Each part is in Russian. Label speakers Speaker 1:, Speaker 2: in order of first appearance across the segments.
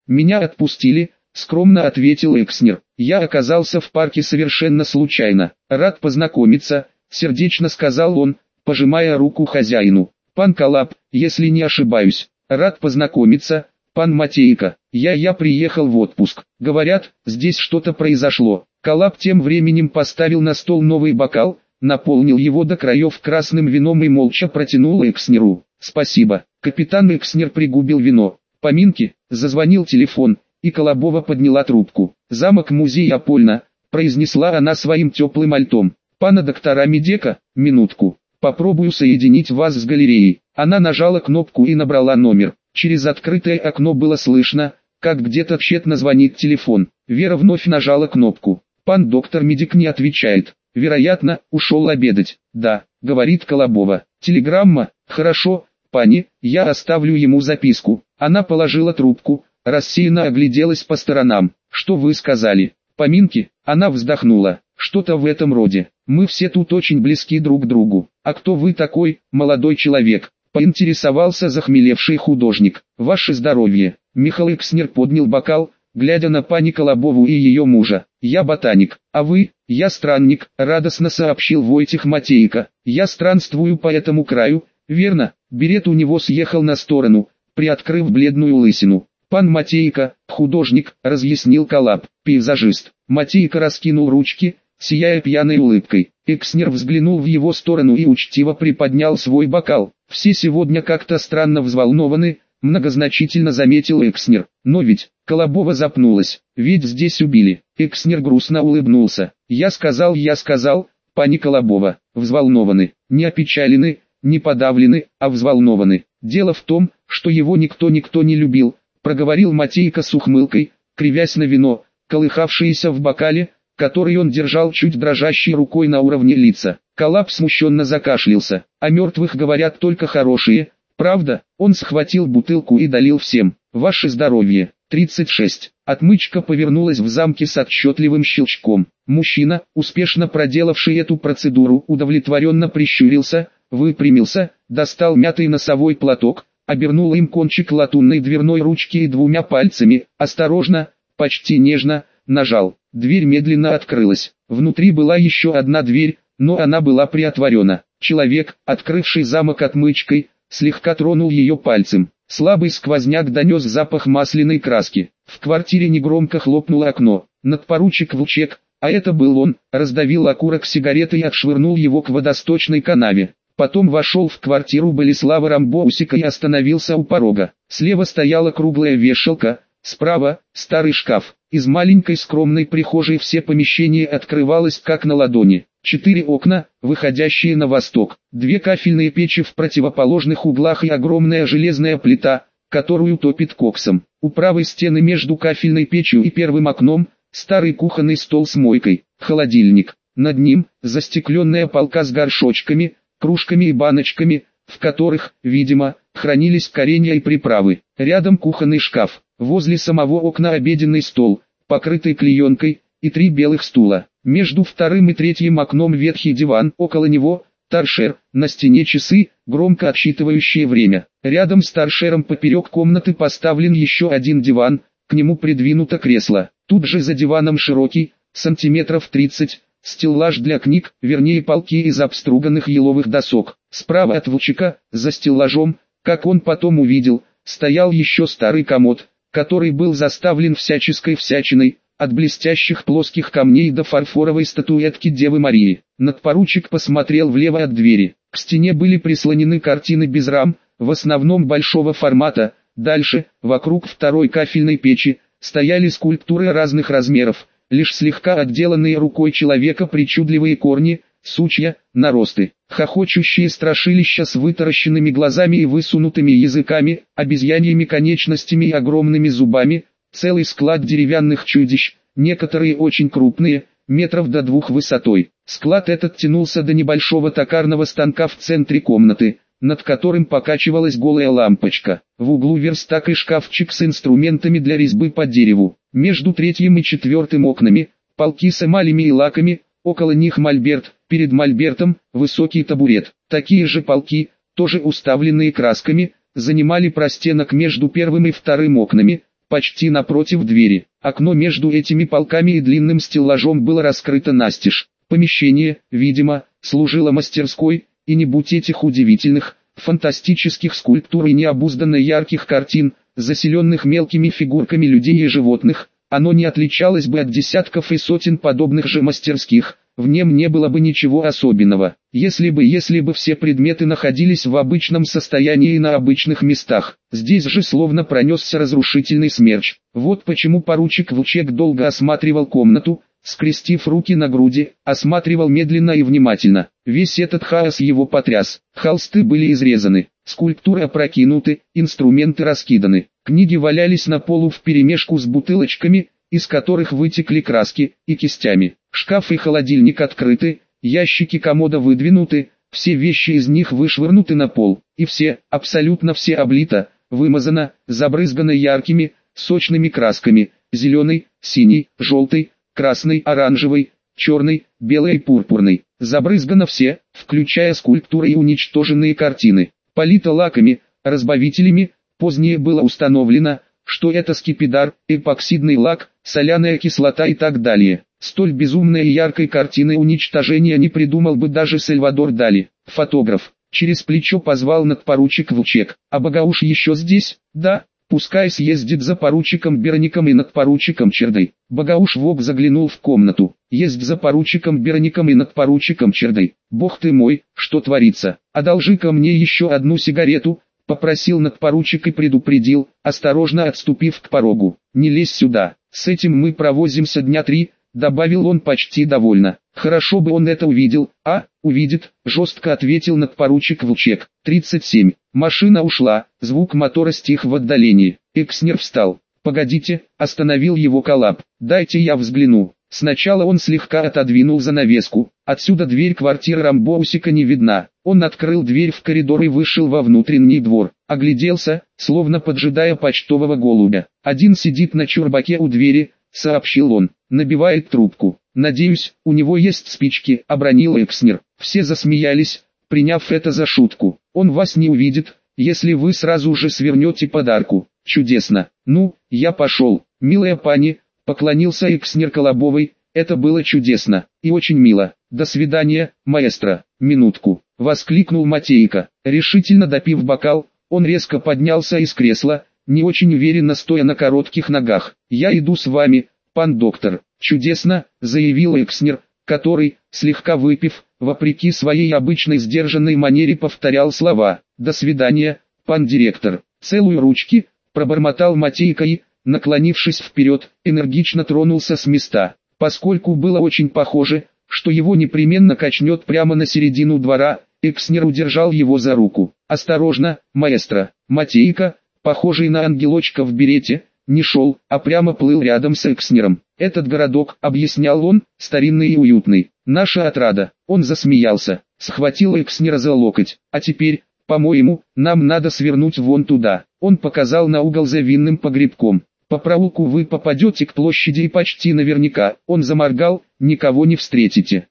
Speaker 1: «Меня отпустили», — скромно ответил Экснер. «Я оказался в парке совершенно случайно. Рад познакомиться», — сердечно сказал он, пожимая руку хозяину. «Пан Коллап, если не ошибаюсь». «Рад познакомиться, пан Матейко. Я приехал в отпуск. Говорят, здесь что-то произошло». Коллап тем временем поставил на стол новый бокал, наполнил его до краев красным вином и молча протянул Экснеру. «Спасибо». Капитан Экснер пригубил вино. «Поминки», зазвонил телефон, и Колобова подняла трубку. «Замок-музей Апольна», произнесла она своим теплым альтом. «Пана доктора Медека, минутку. Попробую соединить вас с галереей». Она нажала кнопку и набрала номер. Через открытое окно было слышно, как где-то тщетно звонит телефон. Вера вновь нажала кнопку. Пан доктор Медик не отвечает. Вероятно, ушел обедать. «Да», говорит Колобова. «Телеграмма? Хорошо, пани, я оставлю ему записку». Она положила трубку, рассеянно огляделась по сторонам. «Что вы сказали? Поминки?» Она вздохнула. «Что-то в этом роде. Мы все тут очень близки друг к другу. А кто вы такой, молодой человек?» Поинтересовался захмелевший художник. «Ваше здоровье». Михаил Экснер поднял бокал, глядя на пани Колобову и ее мужа. «Я ботаник, а вы?» «Я странник», радостно сообщил Войтих Матейко. «Я странствую по этому краю, верно?» Берет у него съехал на сторону, приоткрыв бледную лысину. «Пан Матейко, художник», разъяснил Коллап, пейзажист. Матейко раскинул ручки, сияя пьяной улыбкой. Экснер взглянул в его сторону и учтиво приподнял свой бокал. «Все сегодня как-то странно взволнованы», многозначительно заметил Экснер. «Но ведь...» Колобова запнулась. «Ведь здесь убили». Экснер грустно улыбнулся. Я сказал, пани Колобова, взволнованы, не опечалены, не подавлены, а взволнованы. Дело в том, что его никто не любил», проговорил Матейко с ухмылкой, кривясь на вино, колыхавшееся в бокале, который он держал чуть дрожащей рукой на уровне лица. Коллап смущенно закашлялся. «О мертвых говорят только хорошие, правда?» Он схватил бутылку и долил всем. «Ваше здоровье». 36. Отмычка повернулась в замке с отчетливым щелчком. Мужчина, успешно проделавший эту процедуру, удовлетворенно прищурился, выпрямился, достал мятый носовой платок, обернул им кончик латунной дверной ручки и двумя пальцами, осторожно, почти нежно, нажал. Дверь медленно открылась. Внутри была еще одна дверь, но она была приотворена. Человек, открывший замок отмычкой, слегка тронул ее пальцем. Слабый сквозняк донес запах масляной краски. В квартире негромко хлопнуло окно. Надпоручик Вучек, а это был он, раздавил окурок сигареты и отшвырнул его к водосточной канаве. Потом вошел в квартиру Болеслава Рамбоусика и остановился у порога. Слева стояла круглая вешалка, справа – старый шкаф. Из маленькой скромной прихожей все помещения открывалось как на ладони. 4 окна, выходящие на восток, 2 кафельные печи в противоположных углах и огромная железная плита, которую топит коксом. У правой стены между кафельной печью и первым окном, старый кухонный стол с мойкой, холодильник. Над ним, застекленная полка с горшочками, кружками и баночками, в которых, видимо, хранились коренья и приправы. Рядом кухонный шкаф, возле самого окна обеденный стол, покрытый клеенкой, и 3 белых стула. Между вторым и третьим окном ветхий диван, около него торшер, на стене часы, громко отсчитывающие время. Рядом с торшером поперек комнаты поставлен еще один диван, к нему придвинуто кресло. Тут же за диваном широкий, сантиметров 30, стеллаж для книг, вернее полки из обструганных еловых досок. Справа от Вучика, за стеллажом, как он потом увидел, стоял еще старый комод, который был заставлен всяческой всячиной, от блестящих плоских камней до фарфоровой статуэтки Девы Марии. Надпоручик посмотрел влево от двери. К стене были прислонены картины без рам, в основном большого формата. Дальше, вокруг второй кафельной печи, стояли скульптуры разных размеров, лишь слегка отделанные рукой человека причудливые корни, сучья, наросты, хохочущие страшилища с вытаращенными глазами и высунутыми языками, обезьяньими конечностями и огромными зубами, целый склад деревянных чудищ, некоторые очень крупные, метров до 2 высотой. Склад этот тянулся до небольшого токарного станка в центре комнаты, над которым покачивалась голая лампочка. В углу верстак и шкафчик с инструментами для резьбы по дереву. Между третьим и четвертым окнами, полки с эмалями и лаками, около них мольберт, перед мольбертом высокий табурет. Такие же полки, тоже уставленные красками, занимали простенок между первым и вторым окнами. почти напротив двери. Окно между этими полками и длинным стеллажом было раскрыто настежь. Помещение, видимо, служило мастерской, и не будь этих удивительных, фантастических скульптур и необузданно ярких картин, заселенных мелкими фигурками людей и животных, оно не отличалось бы от десятков и сотен подобных же мастерских. В нем не было бы ничего особенного, если бы все предметы находились в обычном состоянии и на обычных местах. Здесь же словно пронесся разрушительный смерч. Вот почему поручик Вучек долго осматривал комнату, скрестив руки на груди, осматривал медленно и внимательно. Весь этот хаос его потряс. Холсты были изрезаны, скульптуры опрокинуты, инструменты раскиданы. Книги валялись на полу вперемешку с бутылочками, из которых вытекли краски, и кистями. Шкаф и холодильник открыты, ящики комода выдвинуты, все вещи из них вышвырнуты на пол, и все, абсолютно все облито, вымазано, забрызгано яркими, сочными красками, зеленый, синий, желтый, красный, оранжевый, черный, белый и пурпурный. Забрызгано все, включая скульптуры и уничтоженные картины. Полито лаками, разбавителями, позднее было установлено, что это скипидар, эпоксидный лак, соляная кислота и так далее. Столь безумной и яркой картины уничтожения не придумал бы даже Сальвадор Дали. Фотограф через плечо позвал надпоручик Вучек. А Багауш еще здесь? Да, пускай съездит за поручиком Берником и надпоручиком Чердой. Багауш Вок заглянул в комнату. Есть за поручиком Берником и надпоручиком Чердой. Бог ты мой, что творится? Одолжи-ка мне еще одну сигарету, попросил надпоручик и предупредил, осторожно отступив к порогу. Не лезь сюда, с этим мы провозимся дня 3, добавил он почти довольно. Хорошо бы он это увидел. Увидит, жестко ответил надпоручик Вучек. 37. Машина ушла, звук мотора стих в отдалении. Экснер встал. Погодите, остановил его Коллап. Дайте я взгляну. Сначала он слегка отодвинул занавеску. Отсюда дверь квартиры Рамбоусика не видна. Он открыл дверь в коридор и вышел во внутренний двор. Огляделся, словно поджидая почтового голубя. Один сидит на чурбаке у двери, сообщил он. Набивает трубку. Надеюсь, у него есть спички, обронил Экснер. Все засмеялись, приняв это за шутку. Он вас не увидит, если вы сразу же свернете подарку. Чудесно. Ну, я пошел. Милая пани, поклонился Экснер Колобовой. Это было чудесно и очень мило. До свидания, маэстро. Минутку, воскликнул Матейка. Решительно допив бокал, он резко поднялся из кресла, не очень уверенно стоя на коротких ногах. Я иду с вами, пан доктор. Чудесно, заявил Экснер, который, слегка выпив, вопреки своей обычной сдержанной манере повторял слова. До свидания, пан директор. Целую ручки, пробормотал Матейка и, наклонившись вперед, энергично тронулся с места. Поскольку было очень похоже, что его непременно качнет прямо на середину двора, Экснер удержал его за руку. «Осторожно, маэстро!» Матейка, похожий на ангелочка в берете, не шел, а прямо плыл рядом с Экснером. «Этот городок», — объяснял он, — «старинный и уютный. Наша отрада». Он засмеялся, схватил Экснера за локоть. «А теперь, по-моему, нам надо свернуть вон туда». Он показал на угол за винным погребком. «По проулку вы попадете к площади и почти наверняка», он заморгал, «никого не встретите».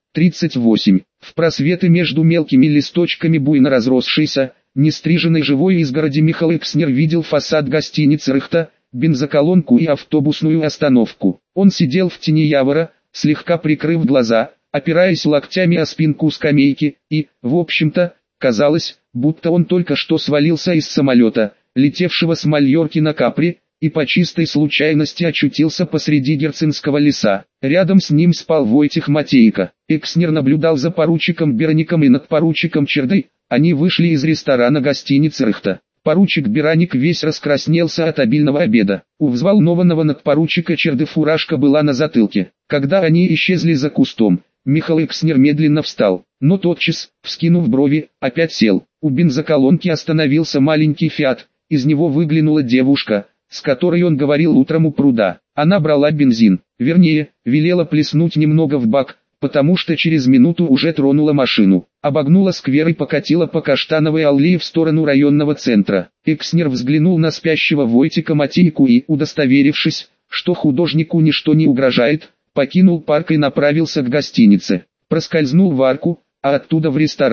Speaker 1: 38. В просветы между мелкими листочками буйно разросшейся, нестриженной живой изгороди Михаил Экснер видел фасад гостиницы «Рыхта», бензоколонку и автобусную остановку. Он сидел в тени явора, слегка прикрыв глаза, опираясь локтями о спинку скамейки, и, в общем-то, казалось, будто он только что свалился из самолета, летевшего с Мальорки на Капри, и по чистой случайности очутился посреди Герцинского леса. Рядом с ним спал Войтих Матейко. Экснер наблюдал за поручиком Берником и надпоручиком Чердой. Они вышли из ресторана гостиницы «Рыхта». Поручик Бераник весь раскраснелся от обильного обеда. У взволнованного надпоручика Черды фуражка была на затылке. Когда они исчезли за кустом, Михаил Экснер медленно встал, но тотчас, вскинув брови, опять сел. У бензоколонки остановился маленький «Фиат», из него выглянула девушка, с которой он говорил утром у пруда. Она брала бензин, вернее, велела плеснуть немного в бак, потому что через минуту уже тронула машину. Обогнула сквер и покатила по Каштановой аллее в сторону районного центра. Экснер взглянул на спящего Войтика Матейку и, удостоверившись, что художнику ничто не угрожает, покинул парк и направился к гостинице. Проскользнул в арку, а оттуда в ресторан.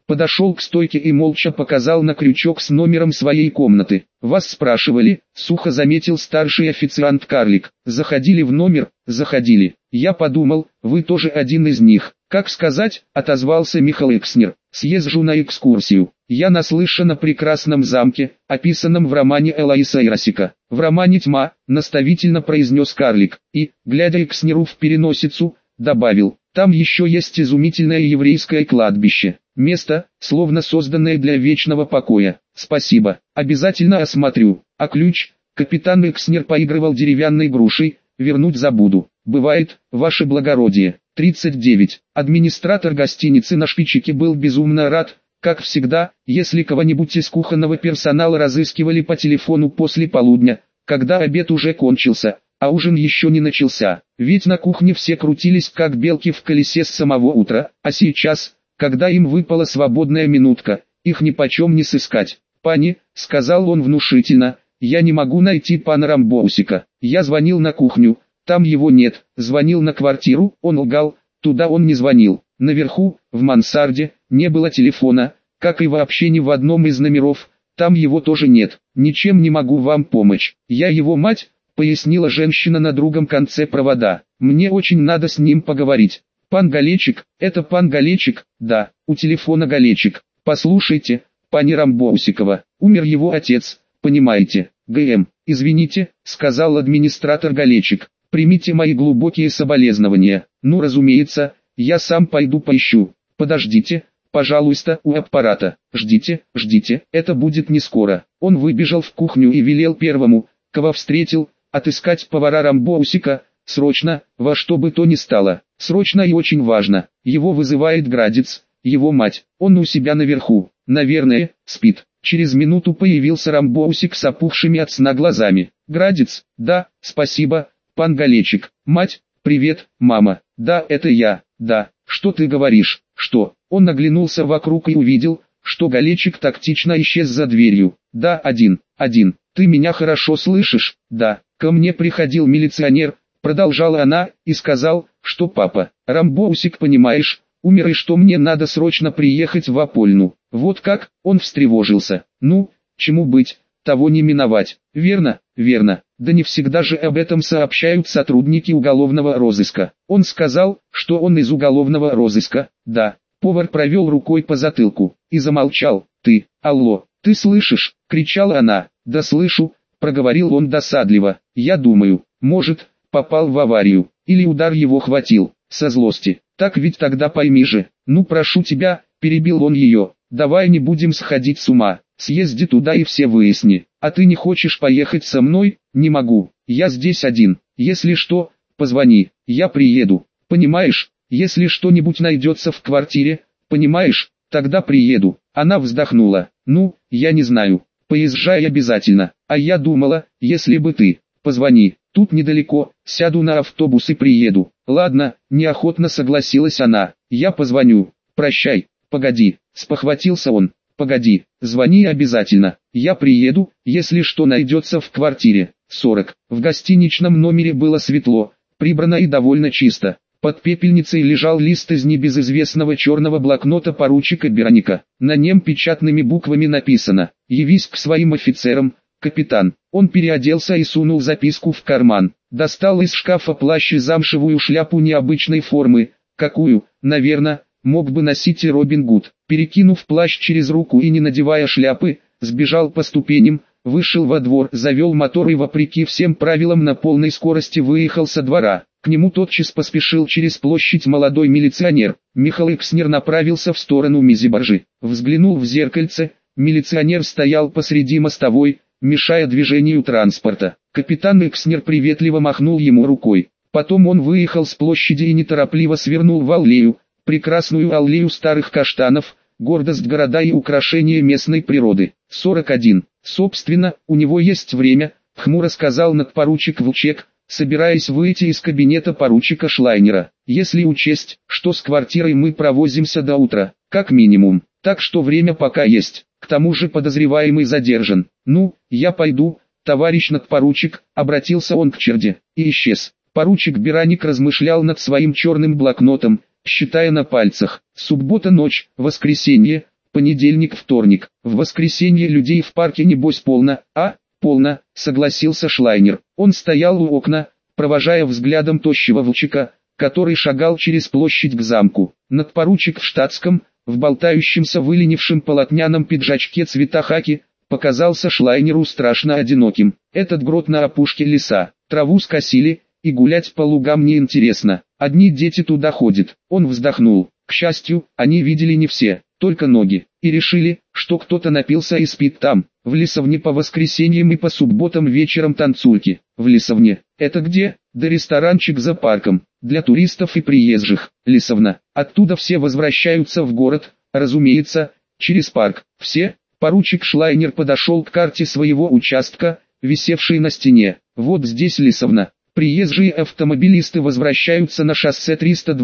Speaker 1: Подошел к стойке и молча показал на крючок с номером своей комнаты. «Вас спрашивали?» — сухо заметил старший официант-карлик. «Заходили в номер?» «Заходили. Я подумал, вы тоже один из них». «Как сказать?» — отозвался Михаил Экснер. «Съезжу на экскурсию. Я наслышан о прекрасном замке, описанном в романе Элоиса Иросика». «В романе «Тьма», — наставительно произнес карлик, и, глядя Экснеру в переносицу, добавил: «Там еще есть изумительное еврейское кладбище. Место, словно созданное для вечного покоя. Спасибо, обязательно осмотрю. А ключ?» Капитан Экснер поигрывал деревянной грушей. «Вернуть забуду». «Бывает, ваше благородие». 39. Администратор гостиницы на шпичике был безумно рад, как всегда, если кого-нибудь из кухонного персонала разыскивали по телефону после полудня, когда обед уже кончился, а ужин еще не начался. Ведь на кухне все крутились как белки в колесе с самого утра, а сейчас, когда им выпала свободная минутка, их нипочем не сыскать. «Пани», — сказал он внушительно, — «я не могу найти пана Рамбоусика. Я звонил на кухню, там его нет, звонил на квартиру, он лгал, туда он не звонил. Наверху, в мансарде, не было телефона, как и вообще ни в одном из номеров, там его тоже нет. Ничем не могу вам помочь. Я его мать», — пояснила женщина на другом конце провода. «Мне очень надо с ним поговорить». «Пан Галечик, это пан Галечик?» «Да, у телефона Галечик. Послушайте, пани Рамбоусикова, умер его отец, понимаете?» «ГМ, извините», — сказал администратор Галечик. «Примите мои глубокие соболезнования». «Ну, разумеется, я сам пойду поищу». «Подождите, пожалуйста, у аппарата. Ждите, ждите, это будет не скоро». Он выбежал в кухню и велел первому, кого встретил, отыскать повара Рамбоусика, срочно, во что бы то ни стало. Срочно и очень важно. Его вызывает Градец, его мать. Он у себя наверху, наверное, спит. Через минуту появился Рамбоусик с опухшими от сна глазами. «Градец?» «Да, спасибо, пан Галечик». «Мать?» «Привет, мама». «Да, это я». «Да, что ты говоришь?» «Что?» Он оглянулся вокруг и увидел, что Галечик тактично исчез за дверью. «Да, один. Ты меня хорошо слышишь?» «Да». «Ко мне приходил милиционер», продолжала она, и сказал, что папа, Рамбоусик, понимаешь, умер и что мне надо срочно приехать в Апольну». «Вот как?» Он встревожился. «Ну, чему быть, того не миновать». «Верно, верно. Да не всегда же об этом сообщают сотрудники уголовного розыска». Он сказал, что он из уголовного розыска. «Да». Повар провел рукой по затылку и замолчал. «Ты, алло, ты слышишь?» — кричала она. «Да слышу», — проговорил он досадливо. «Я думаю, может, попал в аварию, или удар его хватил, со злости. Так ведь тогда пойми же». «Ну прошу тебя», — перебил он ее, — «давай не будем сходить с ума. Съезди туда и все выясни. А ты не хочешь поехать со мной?» «Не могу, я здесь один. Если что, позвони, я приеду. Понимаешь, если что-нибудь найдется в квартире, понимаешь, тогда приеду». Она вздохнула. «Ну, я не знаю. Поезжай обязательно. А я думала, если бы ты. Позвони, тут недалеко, сяду на автобус и приеду». «Ладно», неохотно согласилась она. «Я позвоню. Прощай». «Погоди», спохватился он. «Погоди, звони обязательно. Я приеду, если что найдется в квартире». 40. В гостиничном номере было светло, прибрано и довольно чисто. Под пепельницей лежал лист из небезызвестного черного блокнота поручика Бероника. На нем печатными буквами написано: «Явись к своим офицерам, капитан». Он переоделся и сунул записку в карман. Достал из шкафа плащ и замшевую шляпу необычной формы, какую, наверное, мог бы носить и Робин Гуд. Перекинув плащ через руку и не надевая шляпы, сбежал по ступеням, вышел во двор, завел мотор и вопреки всем правилам на полной скорости выехал со двора. К нему тотчас поспешил через площадь молодой милиционер. Михаил Экснер направился в сторону Мизибаржи. Взглянул в зеркальце, милиционер стоял посреди мостовой, мешая движению транспорта. Капитан Экснер приветливо махнул ему рукой. Потом он выехал с площади и неторопливо свернул в аллею, прекрасную аллею старых каштанов, гордость города и украшение местной природы. 41. Собственно, у него есть время, хмуро сказал надпоручик Вучек, собираясь выйти из кабинета поручика Шлайнера. Если учесть, что с квартирой мы провозимся до утра, как минимум, так что время пока есть. К тому же подозреваемый задержан. «Ну, я пойду, товарищ надпоручик», обратился он к Черде, и исчез. Поручик Бероник размышлял над своим черным блокнотом, считая на пальцах. Суббота ночь, воскресенье, понедельник, вторник. В воскресенье людей в парке небось полно, а? Полно, согласился Шлайнер. Он стоял у окна, провожая взглядом тощего Вучика, который шагал через площадь к замку. Надпоручик в штатском, в болтающемся выленившем полотняном пиджачке цвета хаки, показался Шлайнеру страшно одиноким. Этот грот на опушке леса, траву скосили, и гулять по лугам неинтересно. Одни дети туда ходят. Он вздохнул. К счастью, они видели не все, только ноги, и решили, что кто-то напился и спит там. В Лисовне по воскресеньям и по субботам вечером танцульки. В Лисовне. Это где? Да ресторанчик за парком. Для туристов и приезжих. Лисовна. Оттуда все возвращаются в город, разумеется, через парк. Все? Поручик Шлайнер подошел к карте своего участка, висевшей на стене. Вот здесь Лисовна. Приезжие автомобилисты возвращаются на шоссе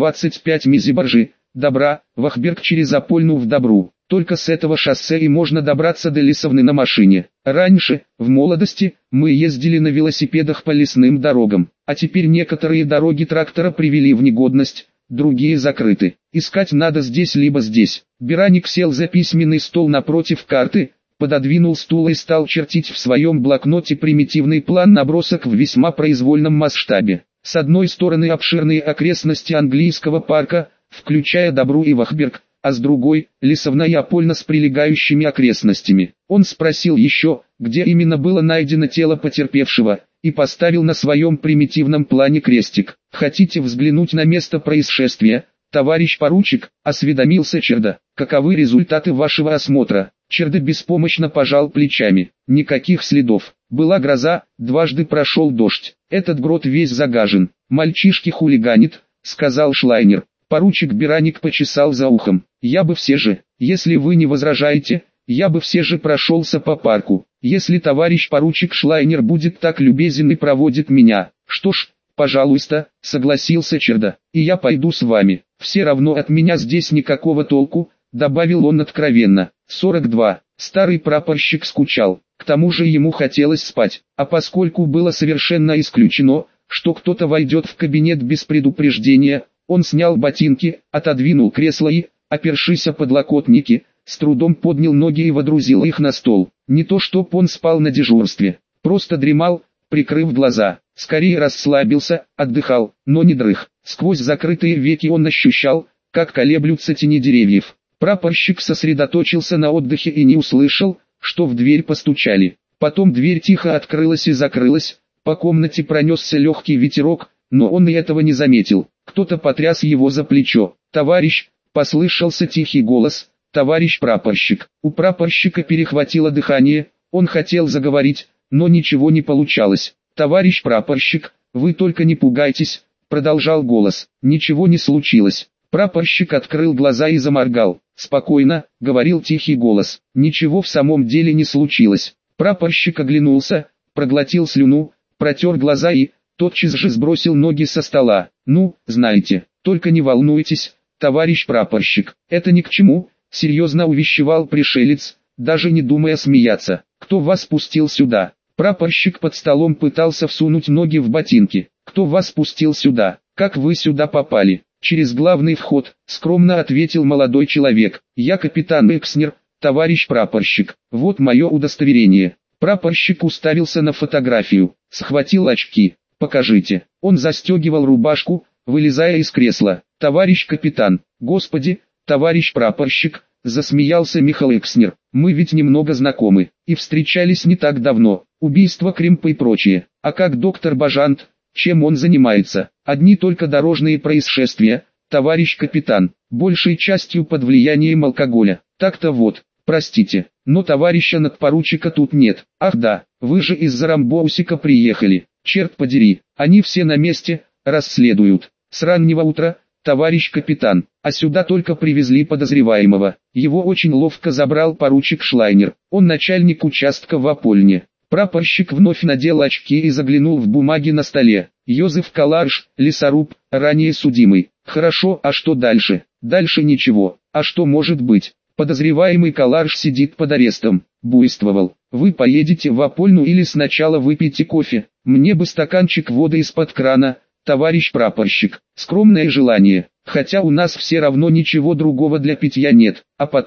Speaker 1: 325 Мизиборжи, Добра, Вахберг через Апольну в Добру. Только с этого шоссе и можно добраться до Лисовны на машине. Раньше, в молодости, мы ездили на велосипедах по лесным дорогам, а теперь некоторые дороги трактора привели в негодность, другие закрыты. Искать надо здесь либо здесь. Бераник сел за письменный стол напротив карты, пододвинул стул и стал чертить в своем блокноте примитивный план-набросок в весьма произвольном масштабе. С одной стороны обширные окрестности английского парка, включая Добру и Вахберг, а с другой – Лисовна и Апольна с прилегающими окрестностями. Он спросил еще, где именно было найдено тело потерпевшего, и поставил на своем примитивном плане крестик. «Хотите взглянуть на место происшествия, товарищ поручик?» – осведомился Черда. «Каковы результаты вашего осмотра?» Черда беспомощно пожал плечами. «Никаких следов. Была гроза, дважды прошел дождь. Этот грот весь загажен. Мальчишки хулиганит», – сказал Шлайнер. Поручик Бераник почесал за ухом. «Я бы все же, если вы не возражаете, я бы все же прошелся по парку, если товарищ поручик Шлайнер будет так любезен и проводит меня». «Что ж, пожалуйста», — согласился Черда, — «и я пойду с вами. Все равно от меня здесь никакого толку», — добавил он откровенно. 42. Старый прапорщик скучал, к тому же ему хотелось спать, а поскольку было совершенно исключено, что кто-то войдет в кабинет без предупреждения, он снял ботинки, отодвинул кресло и, опершись о подлокотники, с трудом поднял ноги и водрузил их на стол. Не то чтоб он спал на дежурстве, просто дремал, прикрыв глаза, скорее расслабился, отдыхал, но не дрых. Сквозь закрытые веки он ощущал, как колеблются тени деревьев. Прапорщик сосредоточился на отдыхе и не услышал, что в дверь постучали. Потом дверь тихо открылась и закрылась, по комнате пронесся легкий ветерок, но он и этого не заметил. Кто-то потряс его за плечо. «Товарищ!» — послышался тихий голос. «Товарищ прапорщик!» У прапорщика перехватило дыхание, он хотел заговорить, но ничего не получалось. «Товарищ прапорщик, вы только не пугайтесь!» — продолжал голос. Ничего не случилось. Прапорщик открыл глаза и заморгал. «Спокойно», — говорил тихий голос. «Ничего в самом деле не случилось». Прапорщик оглянулся, проглотил слюну, протер глаза и тотчас же сбросил ноги со стола. «Ну, знаете, только не волнуйтесь, товарищ прапорщик, это ни к чему», — серьезно увещевал пришелец, даже не думая смеяться. «Кто вас пустил сюда?» Прапорщик под столом пытался всунуть ноги в ботинки. «Кто вас пустил сюда? Как вы сюда попали?» «Через главный вход», — скромно ответил молодой человек. «Я капитан Экснер, товарищ прапорщик. Вот мое удостоверение». Прапорщик уставился на фотографию, схватил очки. «Покажите». Он застегивал рубашку, вылезая из кресла. «Товарищ капитан, господи, товарищ прапорщик», — засмеялся Михаил Экснер. «Мы ведь немного знакомы, и встречались не так давно. Убийство, Кримпа и прочее. А как доктор Бажант, чем он занимается? Одни только дорожные происшествия, товарищ капитан, большей частью под влиянием алкоголя. Так-то вот, простите, но товарища надпоручика тут нет. Ах да, вы же из-за Рамбоусика приехали. Черт подери, они все на месте, расследуют. С раннего утра, товарищ капитан, а сюда только привезли подозреваемого. Его очень ловко забрал поручик Шлайнер. Он начальник участка в Апольне». Прапорщик вновь надел очки и заглянул в бумаги на столе. «Йозеф Каларш, лесоруб, ранее судимый». «Хорошо, а что дальше?» «Дальше ничего. А что может быть?» «Подозреваемый Каларш сидит под арестом. Буйствовал. Вы поедете в Апольну или сначала выпьете кофе? Мне бы стаканчик воды из-под крана, товарищ прапорщик. Скромное желание, хотя у нас все равно ничего другого для питья нет. А потом,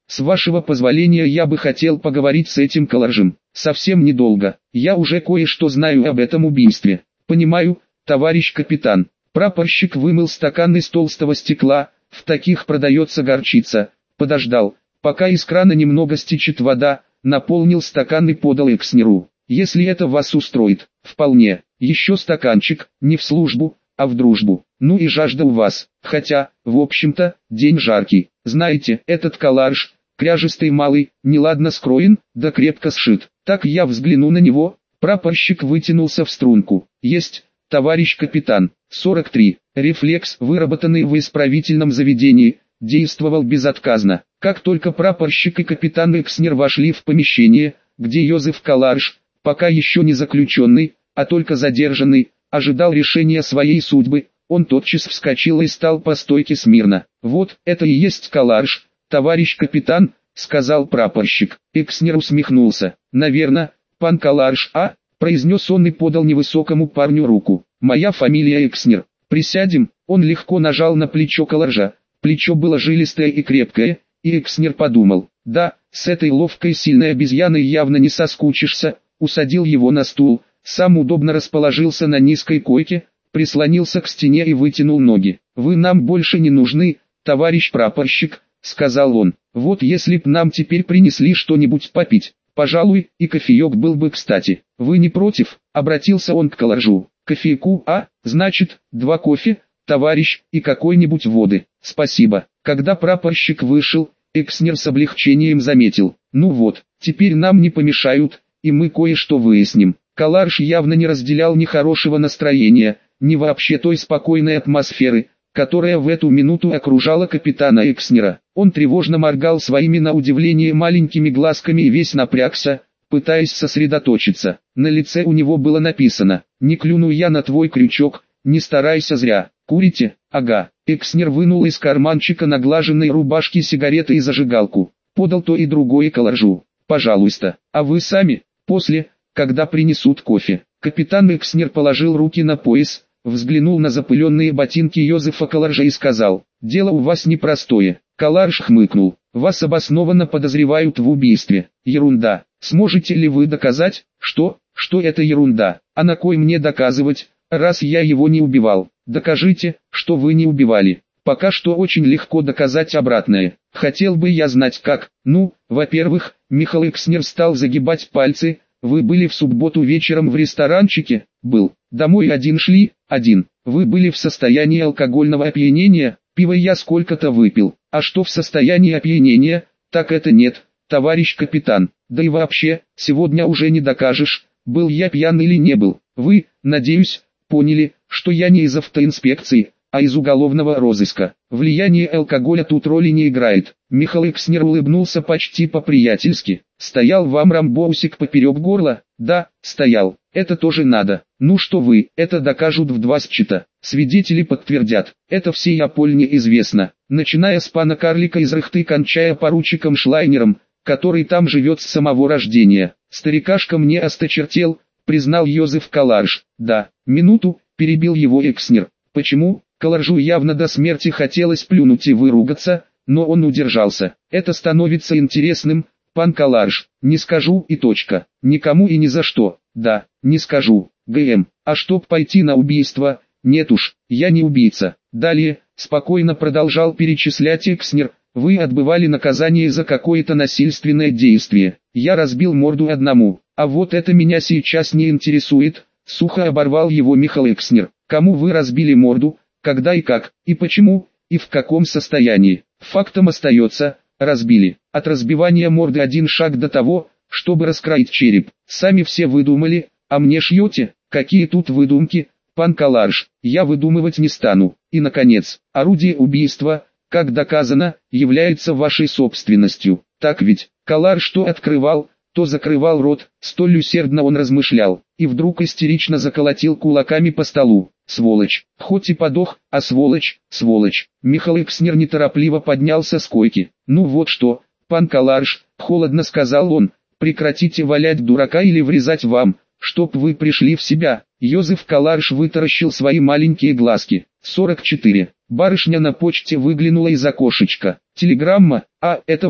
Speaker 1: С вашего позволения я бы хотел поговорить с этим Каларжем. Совсем недолго. Я уже кое-что знаю об этом убийстве. Понимаю, товарищ капитан. Прапорщик вымыл стакан из толстого стекла, в таких продается горчица. Подождал, пока из крана немного стечет вода, наполнил стакан и подал Экснеру. Если это вас устроит, вполне. Еще стаканчик, не в службу, а в дружбу. Ну и жажда у вас. Хотя, в общем-то, день жаркий. Знаете, этот Каларж, кряжистый малый, неладно скроен, да крепко сшит. Так я взгляну на него. Прапорщик вытянулся в струнку. Есть, товарищ капитан. 43. Рефлекс, выработанный в исправительном заведении, действовал безотказно. Как только прапорщик и капитан Экснер вошли в помещение, где Йозеф Каларж, пока еще не заключенный, а только задержанный, ожидал решения своей судьбы, он тотчас вскочил и стал по стойке смирно. «Вот, это и есть Каларж, товарищ капитан», — сказал прапорщик. Экснер усмехнулся. «Наверно, пан Каларж, а?» — произнес он и подал невысокому парню руку. «Моя фамилия Экснер. Присядем». Он легко нажал на плечо Каларжа. Плечо было жилистое и крепкое, и Экснер подумал: «Да, с этой ловкой сильной обезьяной явно не соскучишься». Усадил его на стул, сам удобно расположился на низкой койке, прислонился к стене и вытянул ноги. «Вы нам больше не нужны, товарищ прапорщик», — сказал он. «Вот если б нам теперь принесли что-нибудь попить, пожалуй, и кофеек был бы кстати. Вы не против?» — обратился он к Каларжу. «Кофейку, а? Значит, 2 кофе, товарищ, и какой-нибудь воды. Спасибо». Когда прапорщик вышел, Экснер с облегчением заметил: «Ну вот, теперь нам не помешают, и мы кое-что выясним». Каларж явно не разделял ни хорошего настроения, ни вообще той спокойной атмосферы, которая в эту минуту окружала капитана Экснера. Он тревожно моргал своими на удивление маленькими глазками и весь напрягся, пытаясь сосредоточиться. На лице у него было написано: «Не клюну я на твой крючок, не старайся зря. Курите?» «Ага». Экснер вынул из карманчика наглаженной рубашки сигареты и зажигалку. Подал то и другое Каларжу. «Пожалуйста, а вы сами?» «После, когда принесут кофе». Капитан Экснер положил руки на пояс, взглянул на запыленные ботинки Йозефа Каларжа и сказал: «Дело у вас непростое». Каларж хмыкнул: «Вас обоснованно подозревают в убийстве». «Ерунда. Сможете ли вы доказать, что это ерунда? А на кой мне доказывать, раз я его не убивал? Докажите, что вы не убивали». «Пока что очень легко доказать обратное. Хотел бы я знать как». «Ну, во-первых», Михаил Экснер стал загибать пальцы, «вы были в субботу вечером в ресторанчике?» «Был». «Домой один шли?» «Один». «Вы были в состоянии алкогольного опьянения?» «Пиво я сколько-то выпил». «А что в состоянии опьянения?» «Так это нет, товарищ капитан. Да и вообще, сегодня уже не докажешь, был я пьян или не был. Вы, надеюсь, поняли, что я не из автоинспекции, а из уголовного розыска. Влияние алкоголя тут роли не играет». Михаил Экснер улыбнулся почти по-приятельски. «Стоял вам рамбоусик поперек горла?» «Да, стоял. Это тоже надо». «Ну что вы, это докажут в 2 счета. Свидетели подтвердят. Это всей Апольне известно. Начиная с пана Карлика из Рыхты, кончая поручиком Шлайнером, который там живет с самого рождения. Старикашка мне осточертел», признал Йозеф Каларж. «Да, минуту», перебил его Экснер. «Почему?» Каларжу явно до смерти хотелось плюнуть и выругаться, но он удержался. «Это становится интересным, пан Каларж. Не скажу и точка. Никому и ни за что. Да, не скажу. ГМ. А чтоб пойти на убийство? Нет уж, я не убийца». Далее, спокойно продолжал перечислять Экснер, «вы отбывали наказание за какое-то насильственное действие. Я разбил морду одному. А вот это меня сейчас не интересует», сухо оборвал его Михаил Экснер. «Кому вы разбили морду? Когда и как, и почему, и в каком состоянии? Фактом остается: разбили. От разбивания морды 1 шаг до того, чтобы раскроить череп. Сами все выдумали, а мне шьете? Какие тут выдумки, пан Каларж? Я выдумывать не стану». И наконец, орудие убийства, как доказано, является вашей собственностью. Так ведь? Каларж то открывал, то закрывал рот, столь усердно он размышлял, и вдруг истерично заколотил кулаками по столу. «Сволочь! Хоть и подох, а сволочь, сволочь!» Михаил Экснер неторопливо поднялся с койки. «Ну вот что, пан Каларж», холодно сказал он, «прекратите валять дурака или врезать вам, чтоб вы пришли в себя». Йозеф Каларж вытаращил свои маленькие глазки. 44. Барышня на почте выглянула из окошечка. «Телеграмма? А, это вы?»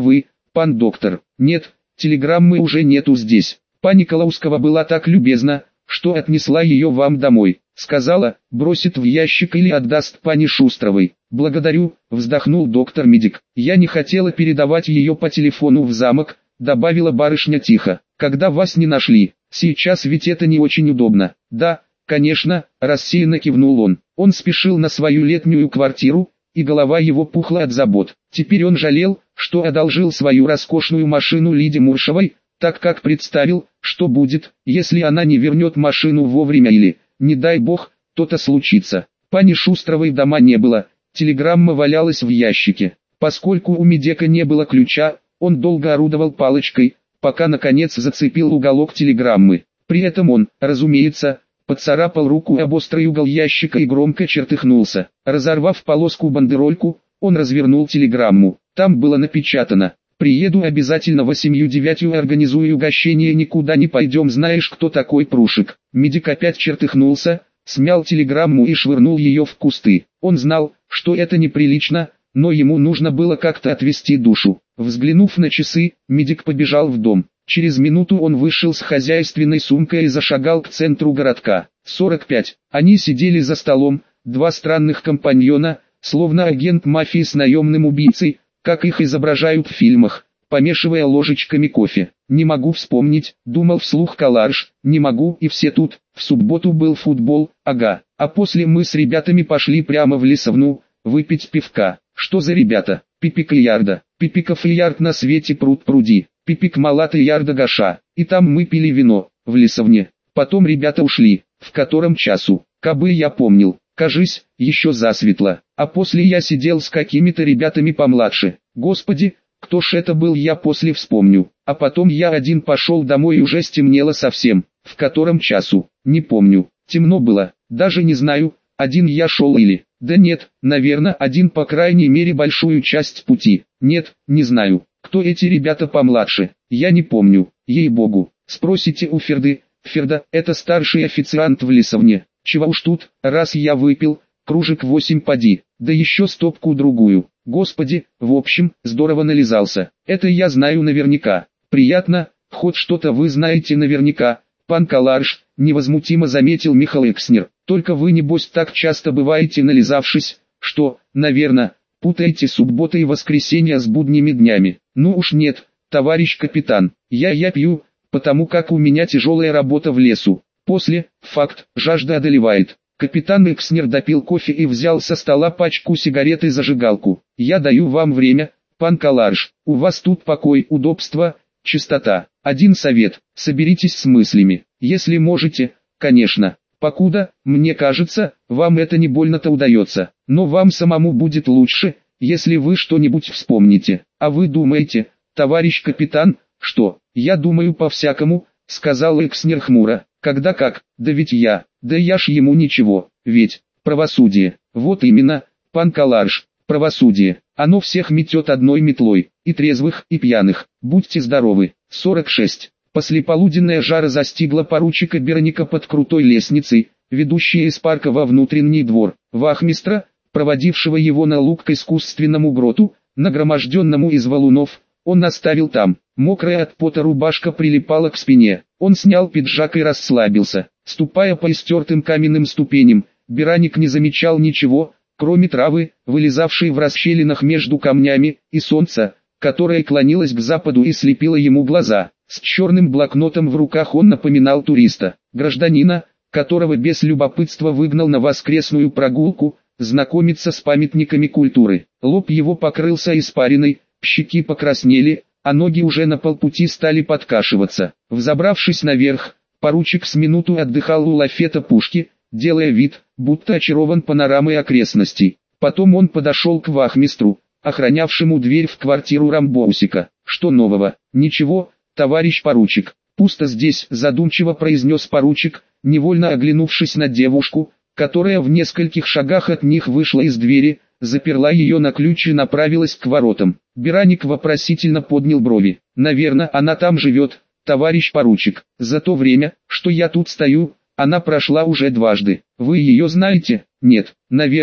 Speaker 1: Пан доктор, нет, телеграммы уже нету здесь. Пани Калаускова была так любезна, что отнесла ее вам домой. Сказала, бросит в ящик или отдаст пани Шустровой. Благодарю, вздохнул доктор-медик. Я не хотела передавать ее по телефону в замок, добавила барышня тихо. Когда вас не нашли, сейчас ведь это не очень удобно. Да, конечно, рассеянно кивнул он. Он спешил на свою летнюю квартиру, и голова его пухла от забот. Теперь он жалел, что одолжил свою роскошную машину Лиде Муршевой, так как представил, что будет, если она не вернет машину вовремя или, не дай бог, то-то случится. Пани Шустровой дома не было, телеграмма валялась в ящике. Поскольку у Медека не было ключа, он долго орудовал палочкой, пока наконец зацепил уголок телеграммы. При этом он, разумеется, поцарапал руку об острый угол ящика и громко чертыхнулся. Разорвав полоску-бандерольку, он развернул телеграмму. Там было напечатано: «Приеду обязательно 8:09, организую угощение, никуда не пойдем, знаешь, кто такой Прушик». Медик опять чертыхнулся, смял телеграмму и швырнул ее в кусты. Он знал, что это неприлично, но ему нужно было как-то отвести душу. Взглянув на часы, Медик побежал в дом. Через минуту он вышел с хозяйственной сумкой и зашагал к центру городка. 45. Они сидели за столом, два странных компаньона, словно агент мафии с наемным убийцей, как их изображают в фильмах, помешивая ложечками кофе. «Не могу вспомнить», — думал вслух Каларш, — «не могу, и все тут». В субботу был футбол, ага, а после мы с ребятами пошли прямо в Лисовну, выпить пивка. Что за ребята? Пипик и Ярда. Пипиков и Ярд на свете пруд пруди. Пипик Малат и Ярда Гаша. И там мы пили вино, в Лисовне. Потом ребята ушли. В котором часу? Кабы я помнил. Кажись, еще засветло. А после я сидел с какими-то ребятами помладше. Господи, кто ж это был, я после вспомню. А потом я один пошел домой и уже стемнело совсем. В котором часу? Не помню. Темно было. Даже не знаю, один я шел или... Да нет, наверное, один, по крайней мере большую часть пути. Нет, не знаю, кто эти ребята помладше. Я не помню, ей-богу. Спросите у Ферды. Ферда – это старший официант в Лисовне. Чего уж тут, раз я выпил, кружек 8 поди, да еще стопку другую. Господи, в общем, здорово нализался. Это я знаю наверняка. Приятно, хоть что-то вы знаете наверняка. Пан Каларш, невозмутимо заметил Михаил Экснер. Только вы небось так часто бываете нализавшись, что, наверное, путаете субботы и воскресенья с будними днями. Ну уж нет, товарищ капитан, я пью, потому как у меня тяжелая работа в лесу. После, факт, жажда одолевает. Капитан Экснер допил кофе и взял со стола пачку сигарет и зажигалку. Я даю вам время, пан Каларш, у вас тут покой, удобство, чистота. Один совет, соберитесь с мыслями, если можете, конечно. Покуда, мне кажется, вам это не больно-то удается, но вам самому будет лучше, если вы что-нибудь вспомните. А вы думаете, товарищ капитан, что? Я думаю по-всякому, сказал Экснер хмуро. Когда как? Да ведь я ж ему ничего, ведь, правосудие. Вот именно, пан Каларш, правосудие. Оно всех метет одной метлой, и трезвых, и пьяных. Будьте здоровы. 46. Послеполуденная жара застигла поручика Берника под крутой лестницей, ведущей из парка во внутренний двор. Вахмистра, проводившего его на луг к искусственному гроту, нагроможденному из валунов, он оставил там. Мокрая от пота рубашка прилипала к спине. Он снял пиджак и расслабился. Ступая по истертым каменным ступеням, Берник не замечал ничего, кроме травы, вылезавшей в расщелинах между камнями, и солнца, которое клонилось к западу и слепило ему глаза. С черным блокнотом в руках он напоминал туриста, гражданина, которого без любопытства выгнал на воскресную прогулку, знакомиться с памятниками культуры. Лоб его покрылся испариной, щеки покраснели, а ноги уже на полпути стали подкашиваться. Взобравшись наверх, поручик с минуту отдыхал у лафета пушки, делая вид, будто очарован панорамой окрестностей. Потом он подошел к вахмистру, охранявшему дверь в квартиру Рамбоусика. «Что нового?» «Ничего, товарищ поручик. Пусто здесь», задумчиво произнес поручик, невольно оглянувшись на девушку, которая в нескольких шагах от них вышла из двери, заперла ее на ключ и направилась к воротам. Берник вопросительно поднял брови. «Наверное, она там живет, товарищ поручик. За то время, что я тут стою, она прошла уже дважды. Вы ее знаете?» «Нет, наверное,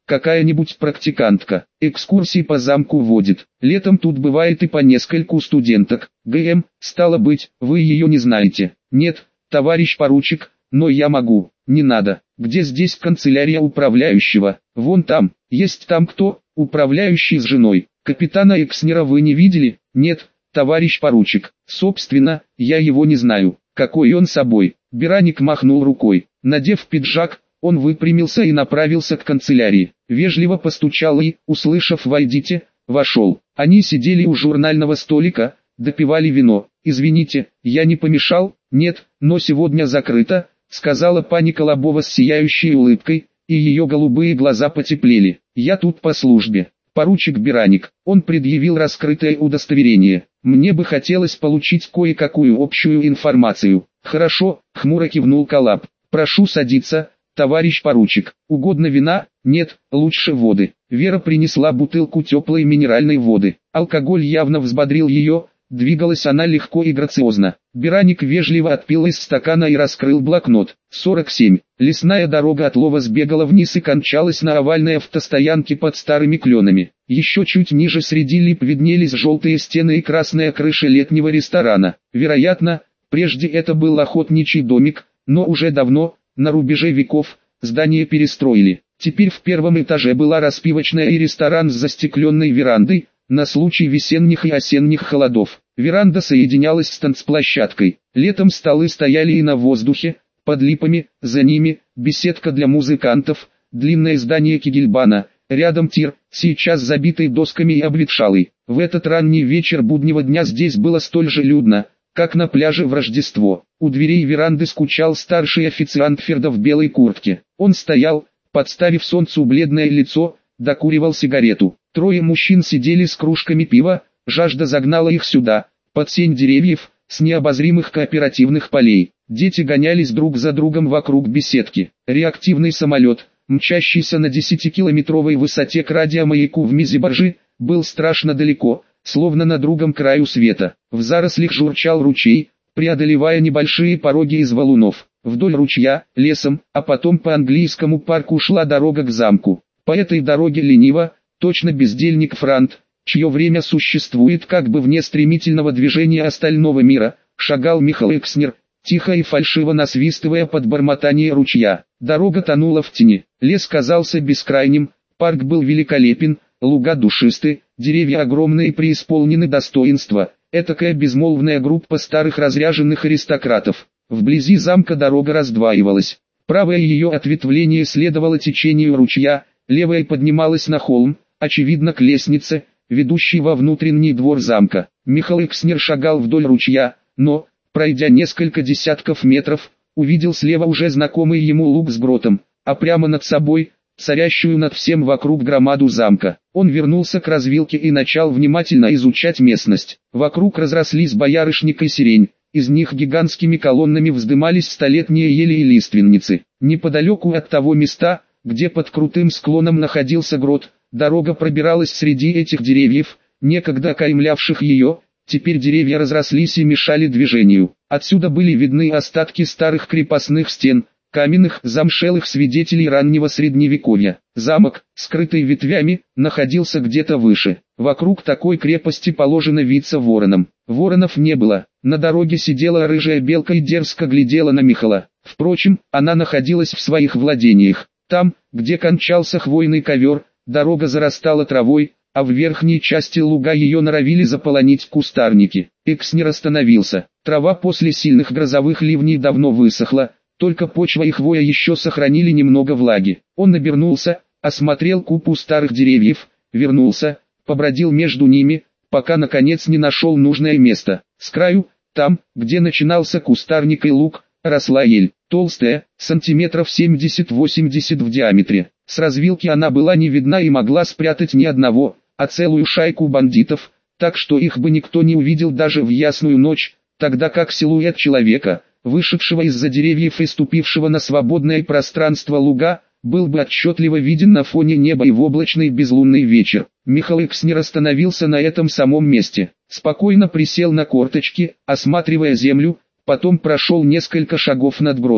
Speaker 1: какая-нибудь практикантка. Экскурсии по замку водит. Летом тут бывает и по нескольку студенток. ГМ, стало быть, вы ее не знаете. Нет, товарищ поручик, но я могу. Не надо. Где здесь канцелярия управляющего? Вон там. Есть там кто? Управляющий с женой. Капитана Экснера вы не видели? Нет, товарищ поручик. Собственно, я его не знаю. Какой он собой? Бераник махнул рукой. Надев пиджак, он выпрямился и направился к канцелярии. Вежливо постучал и, услышав «войдите», вошел. Они сидели у журнального столика, допивали вино. «Извините, я не помешал?» «Нет, но сегодня закрыто», сказала пани Колобова с сияющей улыбкой, и ее голубые глаза потеплели. «Я тут по службе. Поручик Бераник». Он предъявил раскрытое удостоверение. «Мне бы хотелось получить кое-какую общую информацию». «Хорошо», хмуро кивнул Колоб. «Прошу садиться, товарищ поручик. Угодно вина? Нет, лучше воды». Вера принесла бутылку теплой минеральной воды. Алкоголь явно взбодрил ее, двигалась она легко и грациозно. Бераник вежливо отпил из стакана и раскрыл блокнот. 47. Лесная дорога от Лова сбегала вниз и кончалась на овальной автостоянке под старыми кленами. Еще чуть ниже среди лип виднелись желтые стены и красная крыша летнего ресторана. Вероятно, прежде это был охотничий домик, но уже давно, на рубеже веков, здание перестроили. Теперь в первом этаже была распивочная и ресторан с застекленной верандой, на случай весенних и осенних холодов. Веранда соединялась с танцплощадкой. Летом столы стояли и на воздухе, под липами, за ними, беседка для музыкантов, длинное здание Кегельбана, рядом тир, сейчас забитый досками и обветшалый. В этот ранний вечер буднего дня здесь было столь же людно, как на пляже в Рождество. У дверей веранды скучал старший официант Ферда в белой куртке. Он стоял, подставив солнцу бледное лицо, докуривал сигарету. Трое мужчин сидели с кружками пива, жажда загнала их сюда, под сень деревьев, с необозримых кооперативных полей. Дети гонялись друг за другом вокруг беседки. Реактивный самолет, мчащийся на 10-километровой высоте к радиомаяку в Мизибаржи, был страшно далеко, словно на другом краю света. В зарослях журчал ручей, преодолевая небольшие пороги из валунов. Вдоль ручья, лесом, а потом по английскому парку шла дорога к замку. По этой дороге лениво, точно бездельник Франт, чье время существует как бы вне стремительного движения остального мира, шагал Михаил Экснер, тихо и фальшиво насвистывая под бормотание ручья. Дорога тонула в тени, лес казался бескрайним, парк был великолепен, луга душисты, деревья огромные и преисполнены достоинства, этакая безмолвная группа старых разряженных аристократов. Вблизи замка дорога раздваивалась. Правое ее ответвление следовало течению ручья, левое поднималось на холм, очевидно к лестнице, ведущей во внутренний двор замка. Михаил Экснер шагал вдоль ручья, но, пройдя несколько десятков метров, увидел слева уже знакомый ему луг с гротом, а прямо над собой, царящую над всем вокруг громаду замка. Он вернулся к развилке и начал внимательно изучать местность. Вокруг разрослись боярышник и сирень, из них гигантскими колоннами вздымались столетние ели и лиственницы. Неподалеку от того места, где под крутым склоном находился грот, дорога пробиралась среди этих деревьев, некогда окаймлявших ее. Теперь деревья разрослись и мешали движению. Отсюда были видны остатки старых крепостных стен, каменных замшелых свидетелей раннего средневековья. Замок, скрытый ветвями, находился где-то выше. Вокруг такой крепости положено виться воронам. Воронов не было. На дороге сидела рыжая белка и дерзко глядела на Михала. Впрочем, она находилась в своих владениях. Там, где кончался хвойный ковер, дорога зарастала травой, а в верхней части луга ее норовили заполонить кустарники. Экснер остановился. Трава после сильных грозовых ливней давно высохла, только почва и хвоя еще сохранили немного влаги. Он обернулся, осмотрел купу старых деревьев, вернулся, побродил между ними, пока наконец не нашел нужное место. С краю, там, где начинался кустарник и луг, росла ель, толстая, сантиметров 70-80 в диаметре. С развилки она была не видна и могла спрятать не одного, а целую шайку бандитов, так что их бы никто не увидел даже в ясную ночь, тогда как силуэт человека, вышедшего из-за деревьев и ступившего на свободное пространство луга, был бы отчетливо виден на фоне неба и в облачный безлунный вечер. Михаил Экснер остановился на этом самом месте, спокойно присел на корточки, осматривая землю, потом прошел несколько шагов над гротом.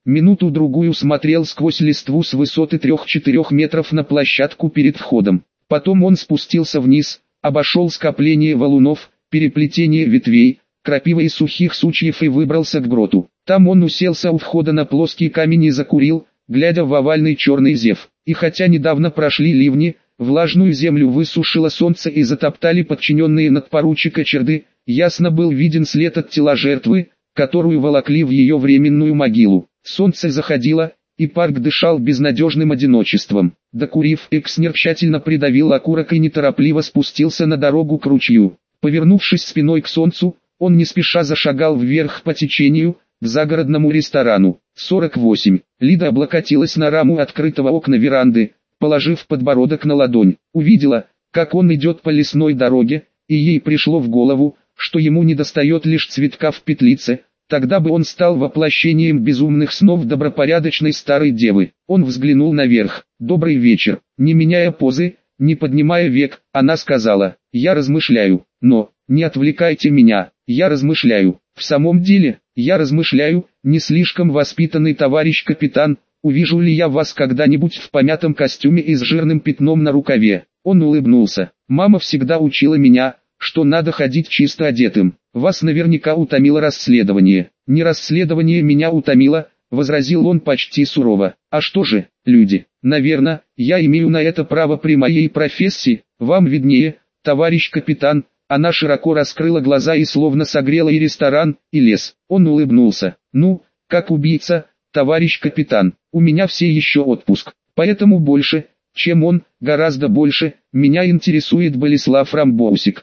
Speaker 1: Минуту-другую смотрел сквозь листву с высоты 3-4 метров на площадку перед входом. Потом он спустился вниз, обошел скопление валунов, переплетение ветвей, крапивы и сухих сучьев и выбрался к гроту. Там он уселся у входа на плоский камень и закурил, глядя в овальный черный зев. И хотя недавно прошли ливни, влажную землю высушило солнце и затоптали подчиненные надпоручика черды, ясно был виден след от тела жертвы, которую волокли в ее временную могилу. Солнце заходило, и парк дышал безнадежным одиночеством. Докурив, Экснер тщательно придавил окурок и неторопливо спустился на дорогу к ручью. Повернувшись спиной к солнцу, он не спеша зашагал вверх по течению, к загородному ресторану. 48. Лида облокотилась на раму открытого окна веранды, положив подбородок на ладонь. Увидела, как он идет по лесной дороге, и ей пришло в голову, что ему недостает лишь цветка в петлице, тогда бы он стал воплощением безумных снов добропорядочной старой девы. Он взглянул наверх. «Добрый вечер». Не меняя позы, не поднимая век, она сказала: «Я размышляю, но, не отвлекайте меня, я размышляю». «В самом деле, я размышляю, не слишком воспитанный товарищ капитан, увижу ли я вас когда-нибудь в помятом костюме и с жирным пятном на рукаве». Он улыбнулся. «Мама всегда учила меня, что надо ходить чисто одетым. Вас наверняка утомило расследование». «Не расследование меня утомило», — возразил он почти сурово. «А что же, люди? Наверное, я имею на это право при моей профессии, вам виднее, товарищ капитан». Она широко раскрыла глаза и словно согрела и ресторан, и лес. Он улыбнулся. «Ну, как убийца, товарищ капитан, у меня все еще отпуск, поэтому больше, чем он, гораздо больше, меня интересует Болеслав Рамбоусик».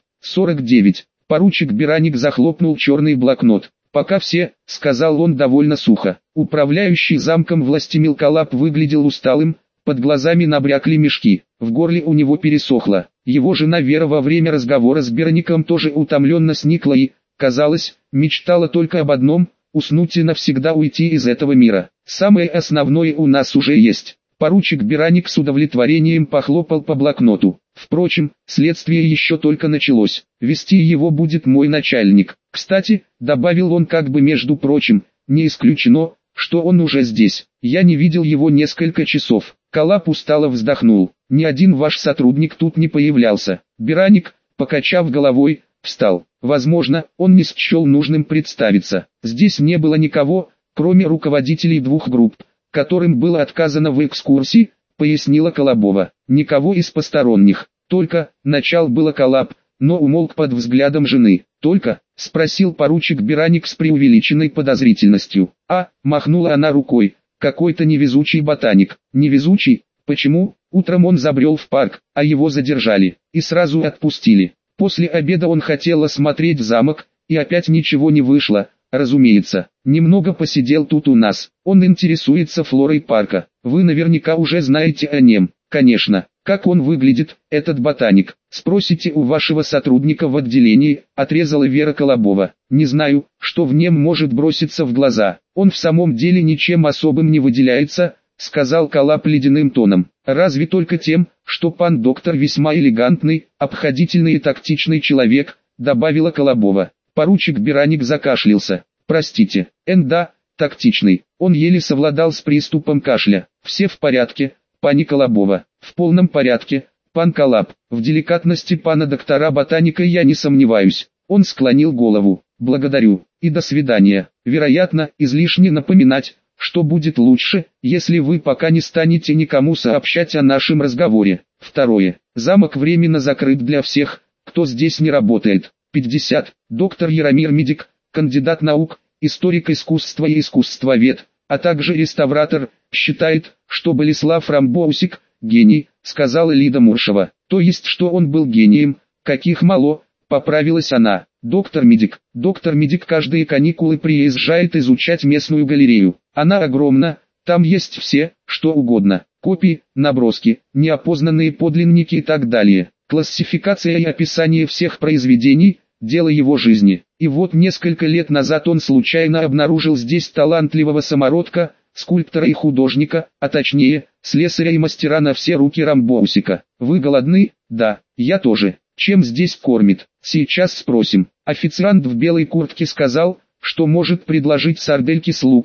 Speaker 1: 49. Поручик Бераник захлопнул черный блокнот. «Пока все», — сказал он довольно сухо. Управляющий замком Властимир Колап выглядел усталым, под глазами набрякли мешки, в горле у него пересохло. Его жена Вера во время разговора с Берником тоже утомленно сникла и, казалось, мечтала только об одном — уснуть и навсегда уйти из этого мира. «Самое основное у нас уже есть». Поручик Бераник с удовлетворением похлопал по блокноту. «Впрочем, следствие еще только началось. Вести его будет мой начальник. Кстати», — добавил он как бы между прочим, — «не исключено, что он уже здесь. Я не видел его несколько часов». Колап устало вздохнул. «Ни один ваш сотрудник тут не появлялся». Бераник, покачав головой, встал. Возможно, он не счел нужным представиться. «Здесь не было никого, кроме руководителей двух групп, которым было отказано в экскурсии», — пояснила Колобова. «Никого из посторонних. Только», — начал было Колап, но умолк под взглядом жены. «Только?» — спросил поручик Бераник с преувеличенной подозрительностью. Махнула она рукой. «Какой-то невезучий ботаник». «Невезучий? Почему?» Утром он забрел в парк, а его задержали, и сразу отпустили. После обеда он хотел осмотреть замок, и опять ничего не вышло, разумеется. Немного посидел тут у нас. Он интересуется флорой парка. Вы наверняка уже знаете о нем. Конечно. Как он выглядит, этот ботаник? Спросите у вашего сотрудника в отделении, отрезала Вера Колобова. Не знаю, что в нем может броситься в глаза. Он в самом деле ничем особым не выделяется, сказал Колап ледяным тоном. Разве только тем, что пан доктор весьма элегантный, обходительный и тактичный человек, добавила Колобова. Поручик Бераник закашлялся. Простите, да, тактичный. Он еле совладал с приступом кашля. Все в порядке, пани Колобова? В полном порядке, пан Колап. В деликатности пана доктора ботаника я не сомневаюсь. Он склонил голову. Благодарю, и до свидания. Вероятно, излишне напоминать, что будет лучше, если вы пока не станете никому сообщать о нашем разговоре. Второе. Замок временно закрыт для всех, кто здесь не работает. 50. Доктор Яромир Медик, кандидат наук, историк искусства и искусствовед, а также реставратор, считает, что Болеслав Рамбоусик – гений, сказала Лида Муршева. То есть, что он был гением, каких мало, поправилась она. Доктор Медик каждые каникулы приезжает изучать местную галерею. Она огромна, там есть все, что угодно. Копии, наброски, неопознанные подлинники и так далее. Классификация и описание всех произведений – дело его жизни. И вот несколько лет назад он случайно обнаружил здесь талантливого самородка, скульптора и художника, а точнее, слесаря и мастера на все руки Рамбоусика. Вы голодны? Да, я тоже. Чем здесь кормит? Сейчас спросим. Официант в белой куртке сказал, что может предложить сардельки с луком,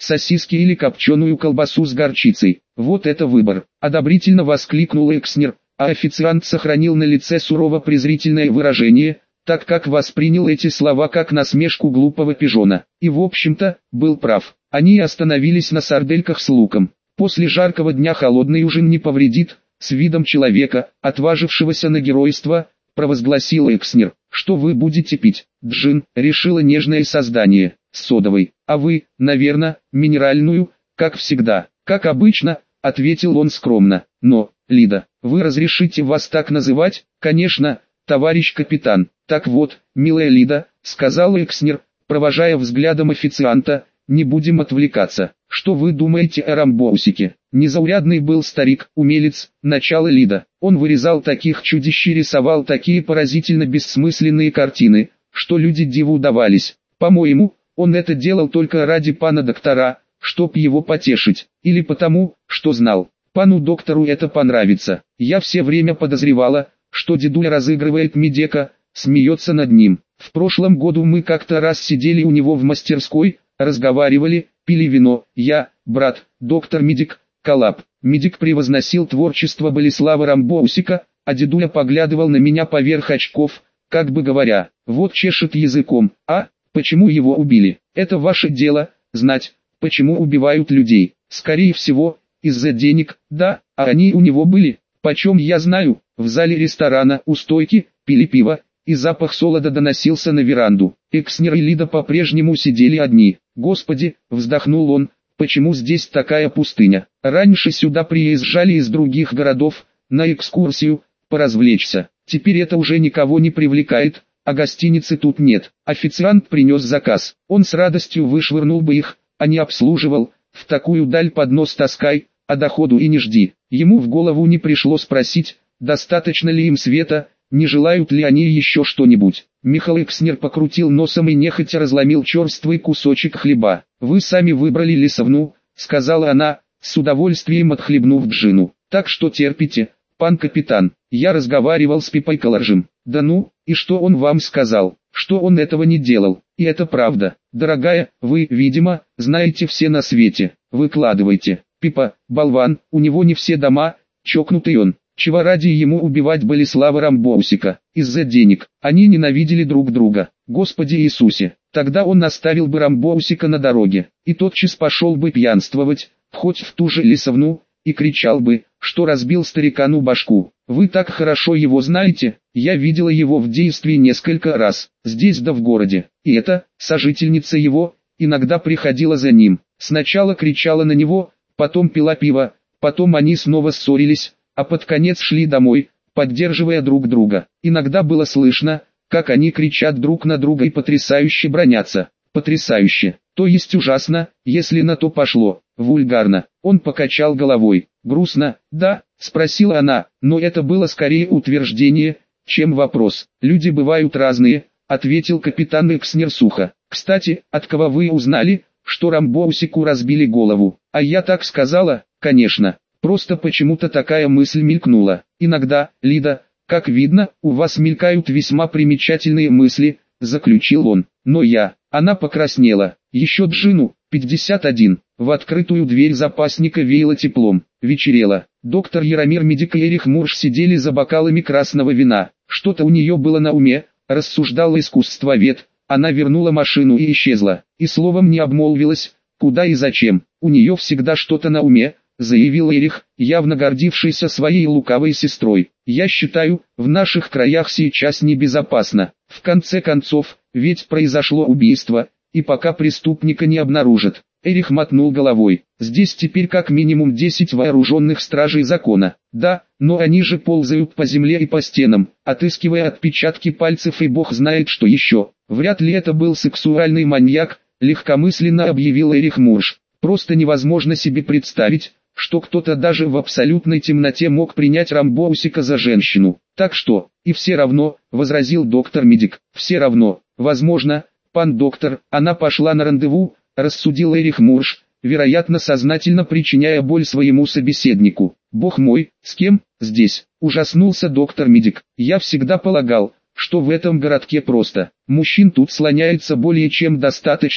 Speaker 1: сосиски или копченую колбасу с горчицей. Вот это выбор, одобрительно воскликнул Экснер, а официант сохранил на лице сурово-презрительное выражение, так как воспринял эти слова как насмешку глупого пижона. И в общем-то, был прав. Они остановились на сардельках с луком. После жаркого дня холодный ужин не повредит, с видом человека, отважившегося на геройство, провозгласил Экснер. Что вы будете пить? Джин, решило нежное создание, с содовой. А вы, наверное, минеральную, как всегда. Как обычно, ответил он скромно. Но, Лида, вы разрешите вас так называть? Конечно, товарищ капитан. Так вот, милая Лида, сказал Экснер, провожая взглядом официанта, не будем отвлекаться. Что вы думаете о Рамбоусике? Незаурядный был старик, умелец, начало Лида. Он вырезал таких чудищ и рисовал такие поразительно бессмысленные картины, что люди диву давались. По-моему, он это делал только ради пана доктора, чтоб его потешить, или потому, что знал, пану доктору это понравится. Я все время подозревала, что дедуля разыгрывает медека, смеется над ним. В прошлом году мы как-то раз сидели у него в мастерской, разговаривали, пили вино, я, брат, доктор Медик, Коллап. Медик превозносил творчество Болеслава Рамбоусика, а дедуля поглядывал на меня поверх очков, как бы говоря, вот чешет языком, а, почему его убили? Это ваше дело, знать, почему убивают людей. Скорее всего, из-за денег, да, а они у него были, почем я знаю. В зале ресторана у стойки пили пиво, и запах солода доносился на веранду. Экснер и Лида по-прежнему сидели одни. Господи, вздохнул он, почему здесь такая пустыня? Раньше сюда приезжали из других городов, на экскурсию, поразвлечься. Теперь это уже никого не привлекает, а гостиницы тут нет. Официант принес заказ. Он с радостью вышвырнул бы их, а не обслуживал. В такую даль поднос таскай, а доходу и не жди. Ему в голову не пришло спросить, достаточно ли им света, не желают ли они еще что-нибудь. Михаил Экснер покрутил носом и нехотя разломил черствый кусочек хлеба. «Вы сами выбрали лесовну», — сказала она, с удовольствием отхлебнув джину. «Так что терпите, пан капитан. Я разговаривал с Пипой Колоржем». «Да ну, и что он вам сказал?» «Что он этого не делал, и это правда. Дорогая, вы, видимо, знаете все на свете. Выкладывайте». «Пипа, болван, у него не все дома, чокнутый он. Чего ради ему убивать Болеслава Рамбоусика? Из-за денег. Они ненавидели друг друга. Господи Иисусе, тогда он оставил бы Рамбоусика на дороге, и тотчас пошел бы пьянствовать, хоть в ту же лесовну, и кричал бы, что разбил старикану башку. Вы так хорошо его знаете, я видела его в действии несколько раз, здесь да в городе. И эта, сожительница его, иногда приходила за ним. Сначала кричала на него, потом пила пиво, потом они снова ссорились, а под конец шли домой, поддерживая друг друга. Иногда было слышно, как они кричат друг на друга и потрясающе бранятся. Потрясающе, то есть ужасно, если на то пошло, вульгарно. Он покачал головой. Грустно, да, спросила она, но это было скорее утверждение, чем вопрос. Люди бывают разные, ответил капитан Экснер сухо. Кстати, от кого вы узнали, что Рамбоусику разбили голову? А я так сказала, конечно. Просто почему-то такая мысль мелькнула. Иногда, Лида, как видно, у вас мелькают весьма примечательные мысли, заключил он. Но она покраснела. Еще джину, 51. В открытую дверь запасника веяло теплом. Вечерело. Доктор Яромир Медик и Эрих Мурш сидели за бокалами красного вина. Что-то у нее было на уме, рассуждал искусствовед. Она вернула машину и исчезла. И словом не обмолвилась, куда и зачем. У нее всегда что-то на уме, заявил Эрих, явно гордившийся своей лукавой сестрой. «Я считаю, в наших краях сейчас небезопасно. В конце концов, ведь произошло убийство, и пока преступника не обнаружат». Эрих мотнул головой. «Здесь теперь как минимум 10 вооруженных стражей закона. Да, но они же ползают по земле и по стенам, отыскивая отпечатки пальцев и бог знает что еще. Вряд ли это был сексуальный маньяк», легкомысленно объявил Эрих Мурш. «Просто невозможно себе представить, что кто-то даже в абсолютной темноте мог принять Рамбоусика за женщину. Так что, и все равно, возразил доктор Медик, все равно, возможно, пан доктор, она пошла на рандеву, рассудил Эрих Мурш, вероятно сознательно причиняя боль своему собеседнику. Бог мой, с кем? Здесь, ужаснулся доктор Медик. Я всегда полагал, что в этом городке просто. Мужчин тут слоняется более чем достаточно,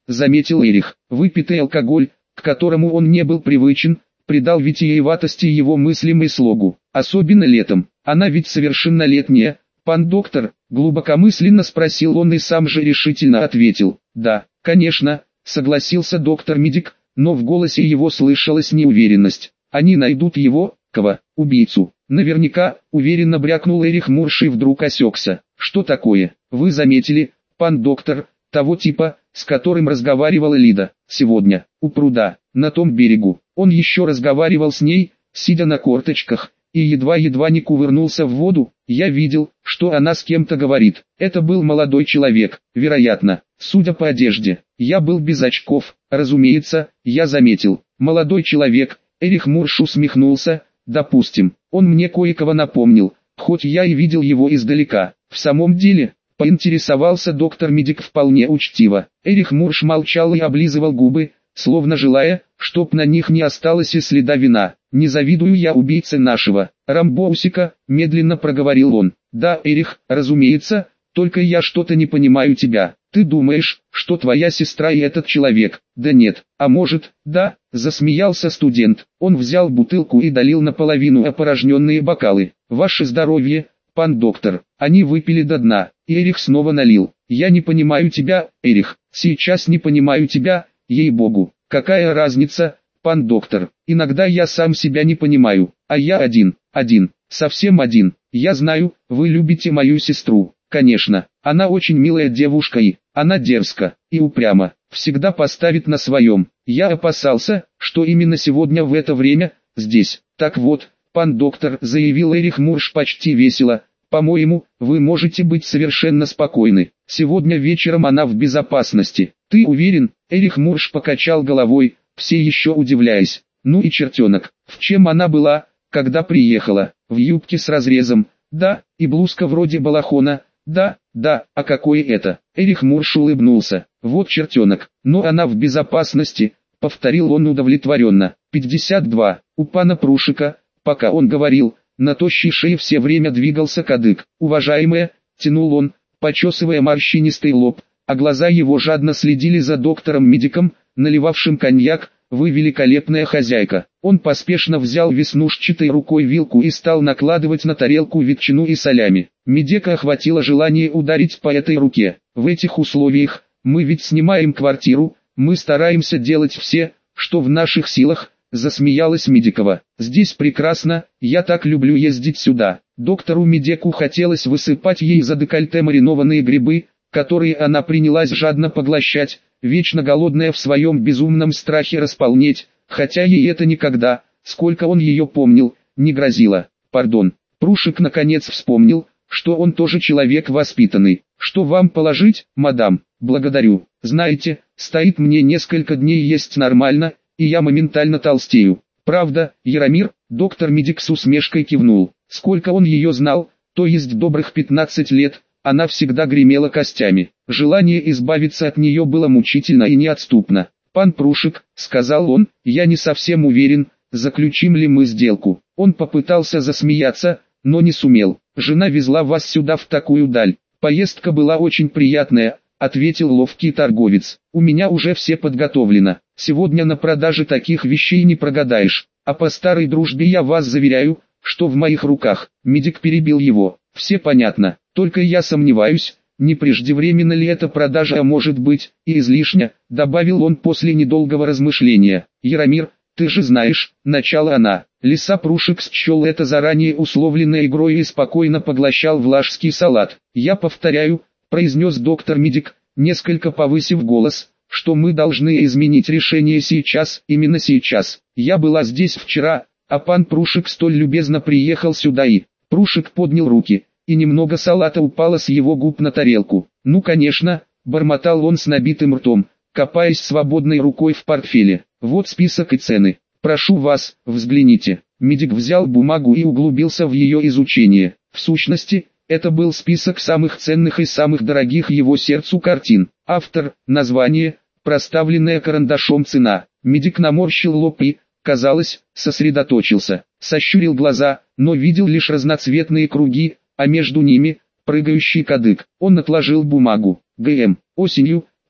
Speaker 1: заметил Эрих. Выпитый алкоголь, к которому он не был привычен, придал витиеватости его мыслям и слогу. Особенно летом. Она ведь совершеннолетняя. Пан доктор, глубокомысленно спросил он и сам же решительно ответил. Да, конечно, согласился доктор-медик, но в голосе его слышалась неуверенность. Они найдут его, кого, убийцу. Наверняка, уверенно брякнул Эрих Мурш и вдруг осекся. Что такое? Вы заметили, пан доктор, того типа, с которым разговаривала Лида, сегодня, у пруда, на том берегу. Он еще разговаривал с ней, сидя на корточках, и едва-едва не кувырнулся в воду. Я видел, что она с кем-то говорит. Это был молодой человек, вероятно, судя по одежде. Я был без очков, разумеется, я заметил. Молодой человек, Эрих Мурш усмехнулся, допустим, он мне кое-кого напомнил, хоть я и видел его издалека. В самом деле, поинтересовался доктор-медик вполне учтиво. Эрих Мурш молчал и облизывал губы, словно желая, чтоб на них не осталось и следа вина. «Не завидую я убийце нашего Рамбоусика», медленно проговорил он. «Да, Эрих, разумеется, только я что-то не понимаю тебя. Ты думаешь, что твоя сестра и этот человек?» «Да нет, а может, да», засмеялся студент. Он взял бутылку и долил наполовину опорожненные бокалы. «Ваше здоровье, пан доктор». Они выпили до дна, и Эрих снова налил. «Я не понимаю тебя, Эрих, сейчас не понимаю тебя, ей-богу. Какая разница, пан доктор, иногда я сам себя не понимаю, а я один, совсем один. Я знаю, вы любите мою сестру, конечно, она очень милая девушка и, она дерзка, и упряма, всегда поставит на своем. Я опасался, что именно сегодня в это время, здесь. Так вот, пан доктор, заявил Эрих Мурш почти весело, по-моему, вы можете быть совершенно спокойны. Сегодня вечером она в безопасности. Ты уверен? Эрих Мурш покачал головой, все еще удивляясь. Ну и чертенок, в чем она была, когда приехала? В юбке с разрезом, да, и блузка вроде балахона, да, а какое это? Эрих Мурш улыбнулся. Вот чертенок, но она в безопасности, повторил он удовлетворенно. 52. У пана Прушика, пока он говорил, на тощей шее все время двигался кадык. «Уважаемая», тянул он, почесывая морщинистый лоб, а глаза его жадно следили за доктором-медиком, наливавшим коньяк. «Вы великолепная хозяйка». Он поспешно взял веснушчатой рукой вилку и стал накладывать на тарелку ветчину и солями. Медика охватило желание ударить по этой руке. «В этих условиях, мы ведь снимаем квартиру, мы стараемся делать все, что в наших силах», засмеялась Медикова. «Здесь прекрасно, я так люблю ездить сюда». Доктору Медеку хотелось высыпать ей за декольте маринованные грибы, которые она принялась жадно поглощать, вечно голодная в своем безумном страхе располнеть, хотя ей это никогда, сколько он ее помнил, не грозило. «Пардон». Прушик наконец вспомнил, что он тоже человек воспитанный. «Что вам положить, мадам?» «Благодарю. Знаете, стоит мне несколько дней есть нормально, и я моментально толстею». «Правда, Яромир?» Доктор-медик с усмешкой кивнул. Сколько он ее знал, то есть добрых 15 лет, она всегда гремела костями. Желание избавиться от нее было мучительно и неотступно. «Пан Прушик», — сказал он, — «я не совсем уверен, заключим ли мы сделку». Он попытался засмеяться, но не сумел. «Жена везла вас сюда в такую даль. Поездка была очень приятная», — ответил ловкий торговец. «У меня уже все подготовлено. Сегодня на продаже таких вещей не прогадаешь. А по старой дружбе я вас заверяю, что в моих руках». Медик перебил его. «Все понятно, только я сомневаюсь, не преждевременно ли эта продажа, а может быть, и излишня», добавил он после недолгого размышления. «Яромир, ты же знаешь», начала она. Лиса Прушик счел это заранее условленной игрой и спокойно поглощал влажский салат. «Я повторяю», произнес доктор-медик, несколько повысив голос, «что мы должны изменить решение сейчас, именно сейчас. Я была здесь вчера, а пан Прушик столь любезно приехал сюда и...» Прушик поднял руки, и немного салата упало с его губ на тарелку. «Ну конечно», бормотал он с набитым ртом, копаясь свободной рукой в портфеле. «Вот список и цены. Прошу вас, взгляните». Медик взял бумагу и углубился в ее изучение. В сущности, это был список самых ценных и самых дорогих его сердцу картин. Автор, название, проставленная карандашом цена. Медик наморщил лоб и, казалось, сосредоточился. Сощурил глаза, но видел лишь разноцветные круги, а между ними, прыгающий кадык. Он отложил бумагу. «ГМ. Осенью»,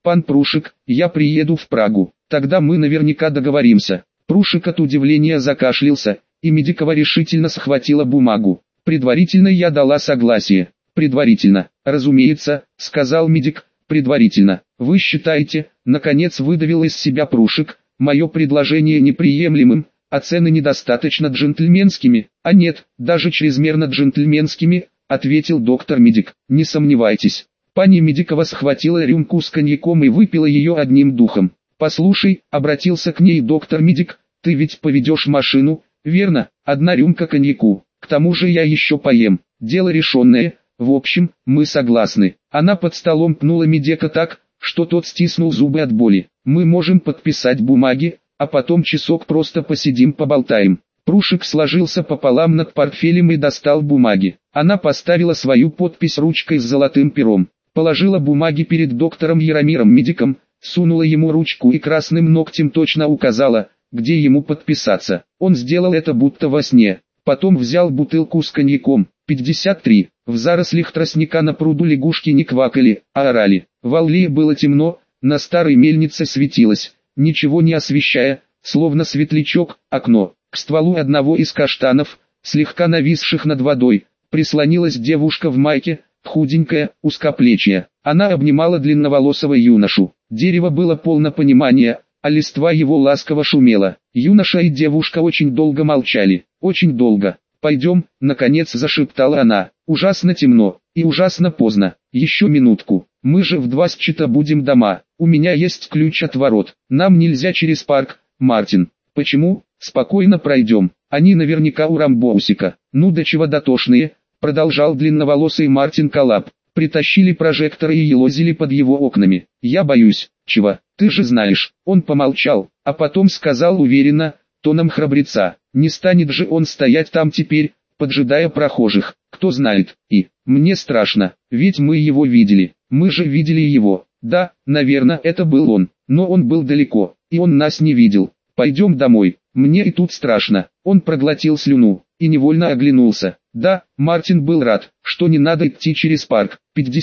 Speaker 1: Пан Прушик, я приеду в Прагу, тогда мы наверняка договоримся. Прушик от удивления закашлялся, и Медикова решительно схватила бумагу. Предварительно я дала согласие. Предварительно, разумеется, сказал Медик, предварительно. Вы считаете, наконец выдавил из себя Прушик, мое предложение неприемлемым, а цены недостаточно джентльменскими, а нет, даже чрезмерно джентльменскими, ответил доктор Медик. Не сомневайтесь. Пани Медикова схватила рюмку с коньяком и выпила ее одним духом. «Послушай», — обратился к ней доктор Медик, — «ты ведь поведешь машину, верно? Одна рюмка коньяку, к тому же я еще поем, дело решенное, в общем, мы согласны». Она под столом пнула Медика так, что тот стиснул зубы от боли. «Мы можем подписать бумаги, а потом часок просто посидим поболтаем». Прушик сложился пополам над портфелем и достал бумаги. Она поставила свою подпись ручкой с золотым пером, положила бумаги перед доктором Яромиром Медиком, сунула ему ручку и красным ногтем точно указала, где ему подписаться. Он сделал это будто во сне. Потом взял бутылку с коньяком. 53. В зарослях тростника на пруду лягушки не квакали, а орали. В аллее было темно, на старой мельнице светилось, ничего не освещая, словно светлячок, окно. К стволу одного из каштанов, слегка нависших над водой, прислонилась девушка в майке, худенькая, узкоплечья. Она обнимала длинноволосого юношу. Дерево было полно понимания, а листва его ласково шумела. Юноша и девушка очень долго молчали. Очень долго. «Пойдем», — наконец зашептала она. «Ужасно темно, и ужасно поздно. Еще минутку. Мы же в 2 часа будем дома. У меня есть ключ от ворот. Нам нельзя через парк, Мартин». «Почему?» «Спокойно пройдем. Они наверняка у Рамбоусика». «Ну до чего дотошные», — продолжал длинноволосый Мартин Коллап. «Притащили прожекторы и елозили под его окнами. Я боюсь». «Чего? Ты же знаешь». Он помолчал, а потом сказал уверенно, тоном храбреца: «Не станет же он стоять там теперь, поджидая прохожих. Кто знает. И мне страшно, ведь мы его видели. Мы же видели его. Да, наверное, это был он, но он был далеко, и он нас не видел. Пойдем домой. Мне и тут страшно». Он проглотил слюну и невольно оглянулся. Да, Мартин был рад, что не надо идти через парк.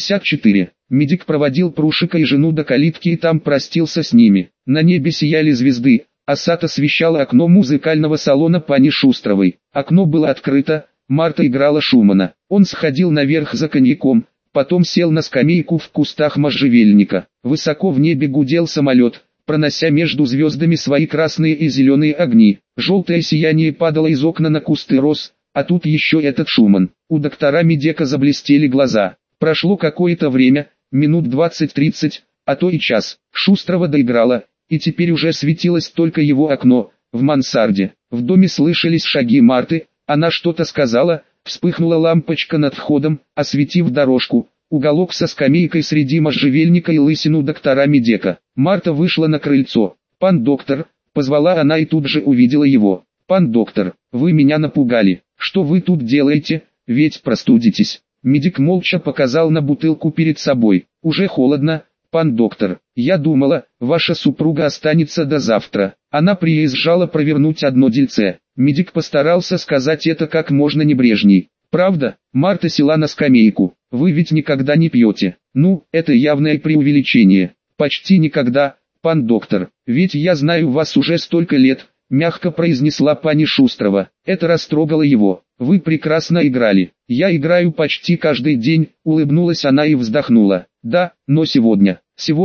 Speaker 1: 54. Медик проводил Прушика и жену до калитки и там простился с ними. На небе сияли звезды, а сад освещало окно музыкального салона пани Шустровой. Окно было открыто, Марта играла Шумана. Он сходил наверх за коньяком, потом сел на скамейку в кустах можжевельника. Высоко в небе гудел самолет, пронося между звездами свои красные и зеленые огни. Желтое сияние падало из окна на кусты роз, а тут еще этот Шуман. У доктора Медика заблестели глаза. Прошло какое-то время, минут 20-30, а то и час. Шустрова доиграла, и теперь уже светилось только его окно, в мансарде. В доме слышались шаги Марты, она что-то сказала, вспыхнула лампочка над входом, осветив дорожку, уголок со скамейкой среди можжевельника и лысину доктора Медика. Марта вышла на крыльцо. «Пан доктор», — позвала она и тут же увидела его. «Пан доктор, вы меня напугали. Что вы тут делаете, ведь простудитесь». Медик молча показал на бутылку перед собой. «Уже холодно, пан доктор. Я думала, ваша супруга останется до завтра. Она приезжала провернуть одно дельце». Медик постарался сказать это как можно небрежней. «Правда?» Марта села на скамейку. «Вы ведь никогда не пьете». «Ну, это явное преувеличение. Почти никогда, пан доктор. Ведь я знаю вас уже столько лет», — мягко произнесла пани Шустрова. Это растрогало его. «Вы прекрасно играли. Я играю почти каждый день», — улыбнулась она и вздохнула. «Да, но сегодня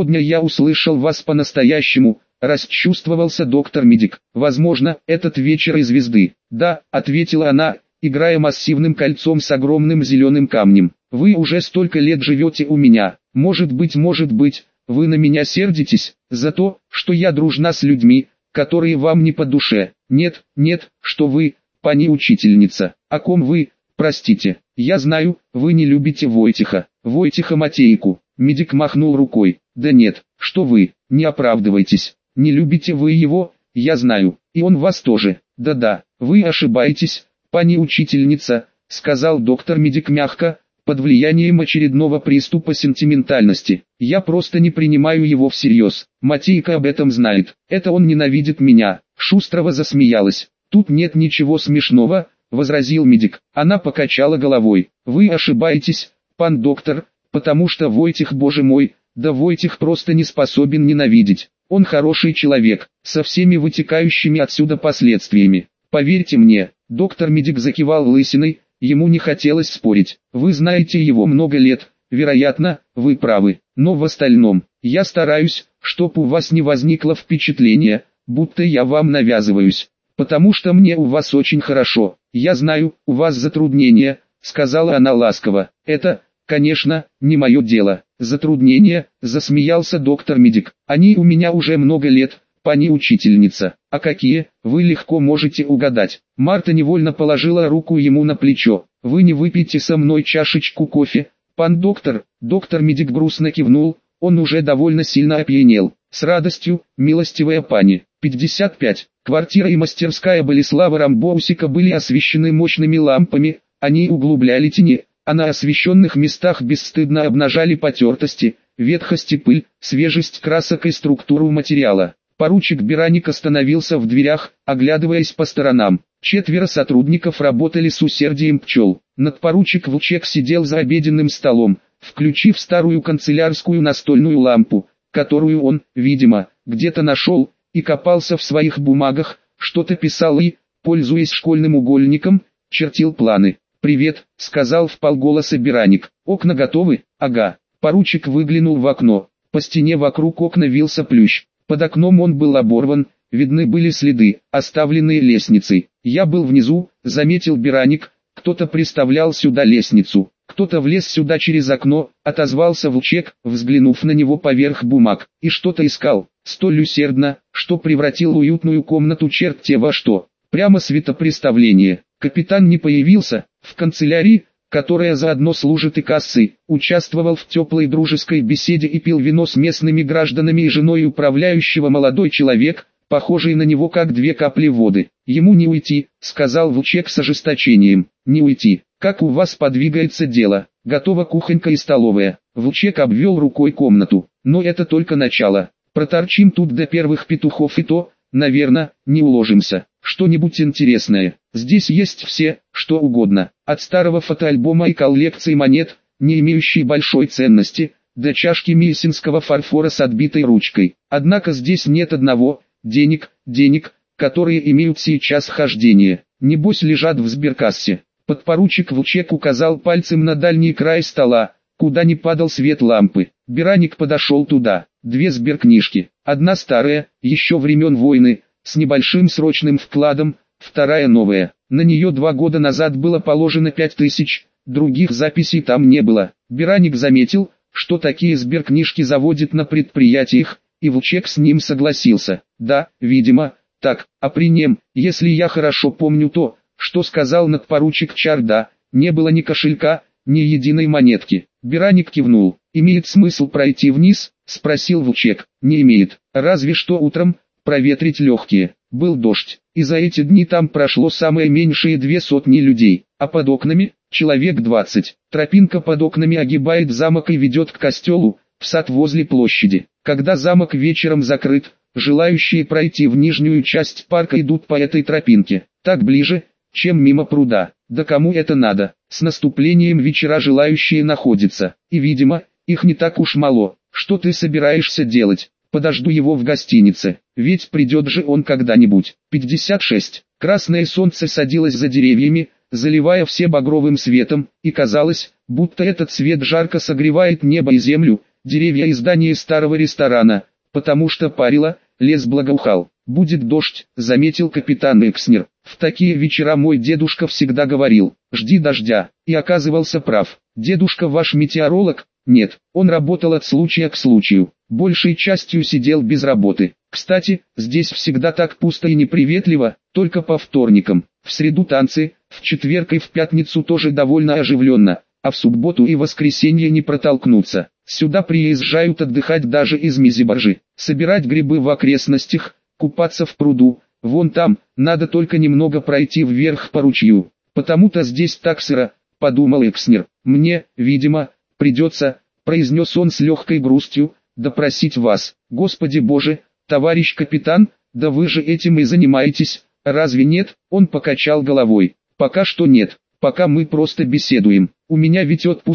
Speaker 1: я услышал вас по-настоящему», — расчувствовался доктор Медик. «Возможно, этот вечер и звезды». «Да», — ответила она, играя массивным кольцом с огромным зеленым камнем. «Вы уже столько лет живете у меня. Может быть, вы на меня сердитесь за то, что я дружна с людьми, которые вам не по душе. Нет, что вы, пани учительница. О ком вы, простите? Я знаю, вы не любите Войтиха Матейку». Медик махнул рукой. «Да нет, что вы, не оправдывайтесь. Не любите вы его, я знаю, и он вас тоже. Да-да, вы ошибаетесь, пани учительница», — сказал доктор Медик мягко, под влиянием очередного приступа сентиментальности. «Я просто не принимаю его всерьез. Матейка об этом знает. Это он ненавидит меня». Шустрова засмеялась. «Тут нет ничего смешного», — возразил Медик. Она покачала головой. «Вы ошибаетесь, пан доктор, потому что Войтих, боже мой, Да Войтих просто не способен ненавидеть. Он хороший человек, со всеми вытекающими отсюда последствиями. Поверьте мне, доктор-медик закивал лысиной, ему не хотелось спорить. Вы знаете его много лет, вероятно, вы правы. Но в остальном, я стараюсь, чтоб у вас не возникло впечатления, будто я вам навязываюсь. Потому что мне у вас очень хорошо. Я знаю, у вас затруднения, сказала она ласково. Это, конечно, не мое дело. Затруднения, засмеялся доктор-медик. Они у меня уже много лет, пани учительница. А какие, вы легко можете угадать. Марта невольно положила руку ему на плечо. Вы не выпьете со мной чашечку кофе, пан доктор? Доктор-медик грустно кивнул, он уже довольно сильно опьянел. С радостью, милостивая пани. 55. Квартира и мастерская Болеслава Рамбоусика были освещены мощными лампами, они углубляли тени, а на освещенных местах бесстыдно обнажали потертости, ветхость и пыль, свежесть красок и структуру материала. Поручик Бераник остановился в дверях, оглядываясь по сторонам. 4 сотрудников работали с усердием пчел. Надпоручик Волчек сидел за обеденным столом, включив старую канцелярскую настольную лампу, которую он, видимо, где-то нашел, и копался в своих бумагах, что-то писал и, пользуясь школьным угольником, чертил планы. «Привет», — сказал вполголоса Бераник. «Окна готовы?» «Ага». Поручик выглянул в окно. По стене вокруг окна вился плющ. Под окном он был оборван, видны были следы, оставленные лестницей. «Я был внизу», — заметил Бераник, — «кто-то приставлял сюда лестницу». «Кто-то влез сюда через окно», — отозвался Волчек, взглянув на него поверх бумаг, и что-то искал, столь усердно, что превратил уютную комнату черт-те во что. Прямо светопреставление. Капитан не появился, в канцелярии, которая заодно служит и кассой, участвовал в теплой дружеской беседе и пил вино с местными гражданами и женой управляющего молодой человек, похожий на него как 2 капли воды. «Ему не уйти», — сказал Волчек с ожесточением, — «не уйти. Как у вас подвигается дело? Готова кухонька и столовая». Волчек обвел рукой комнату. «Но это только начало. Проторчим тут до первых петухов и то, наверное, не уложимся. Что-нибудь интересное. Здесь есть все, что угодно. От старого фотоальбома и коллекции монет, не имеющей большой ценности, до чашки мейсинского фарфора с отбитой ручкой. Однако здесь нет одного, денег, которые имеют сейчас хождение. Небось лежат в сберкассе». Подпоручик Волчек указал пальцем на дальний край стола, куда не падал свет лампы. Бераник подошел туда. 2 сберкнижки. Одна старая, еще времен войны, с небольшим срочным вкладом, вторая новая. На нее 2 года назад было положено 5000, других записей там не было. Бераник заметил, что такие сберкнижки заводят на предприятиях, и Волчек с ним согласился. «Да, видимо, так, а при нем, если я хорошо помню то, что сказал надпоручик Чарда, не было ни кошелька, ни единой монетки». Бераник кивнул. «Имеет смысл пройти вниз?» — спросил Волчек. «Не имеет, разве что утром, проветрить легкие. Был дождь, и за эти дни там прошло самое меньшее 200 людей, а под окнами — человек 20. Тропинка под окнами огибает замок и ведет к костелу, в сад возле площади. Когда замок вечером закрыт, желающие пройти в нижнюю часть парка идут по этой тропинке, так ближе, чем мимо пруда. Да кому это надо? С наступлением вечера желающие находятся, и видимо, их не так уж мало. Что ты собираешься делать?» «Подожду его в гостинице, ведь придет же он когда-нибудь». 56. Красное солнце садилось за деревьями, заливая все багровым светом, и казалось, будто этот свет жарко согревает небо и землю, деревья и здания старого ресторана, потому что парило, лес благоухал. «Будет дождь», — заметил капитан Экснер. «В такие вечера мой дедушка всегда говорил, жди дождя», и оказывался прав. «Дедушка ваш метеоролог?» «Нет, он работал от случая к случаю, большей частью сидел без работы. Кстати, здесь всегда так пусто и неприветливо, только по вторникам. В среду танцы, в четверг и в пятницу тоже довольно оживленно, а в субботу и воскресенье не протолкнуться. Сюда приезжают отдыхать даже из Мизибаржи, собирать грибы в окрестностях, купаться в пруду. Вон там, надо только немного пройти вверх по ручью. Потому-то здесь так сыро», — подумал Экснер. «Мне, видимо, придется», — произнес он с легкой грустью, — «допросить вас». «Господи Боже, товарищ капитан, да вы же этим и занимаетесь, разве нет?» Он покачал головой. «Пока что нет, пока мы просто беседуем. У меня ведь отпуск,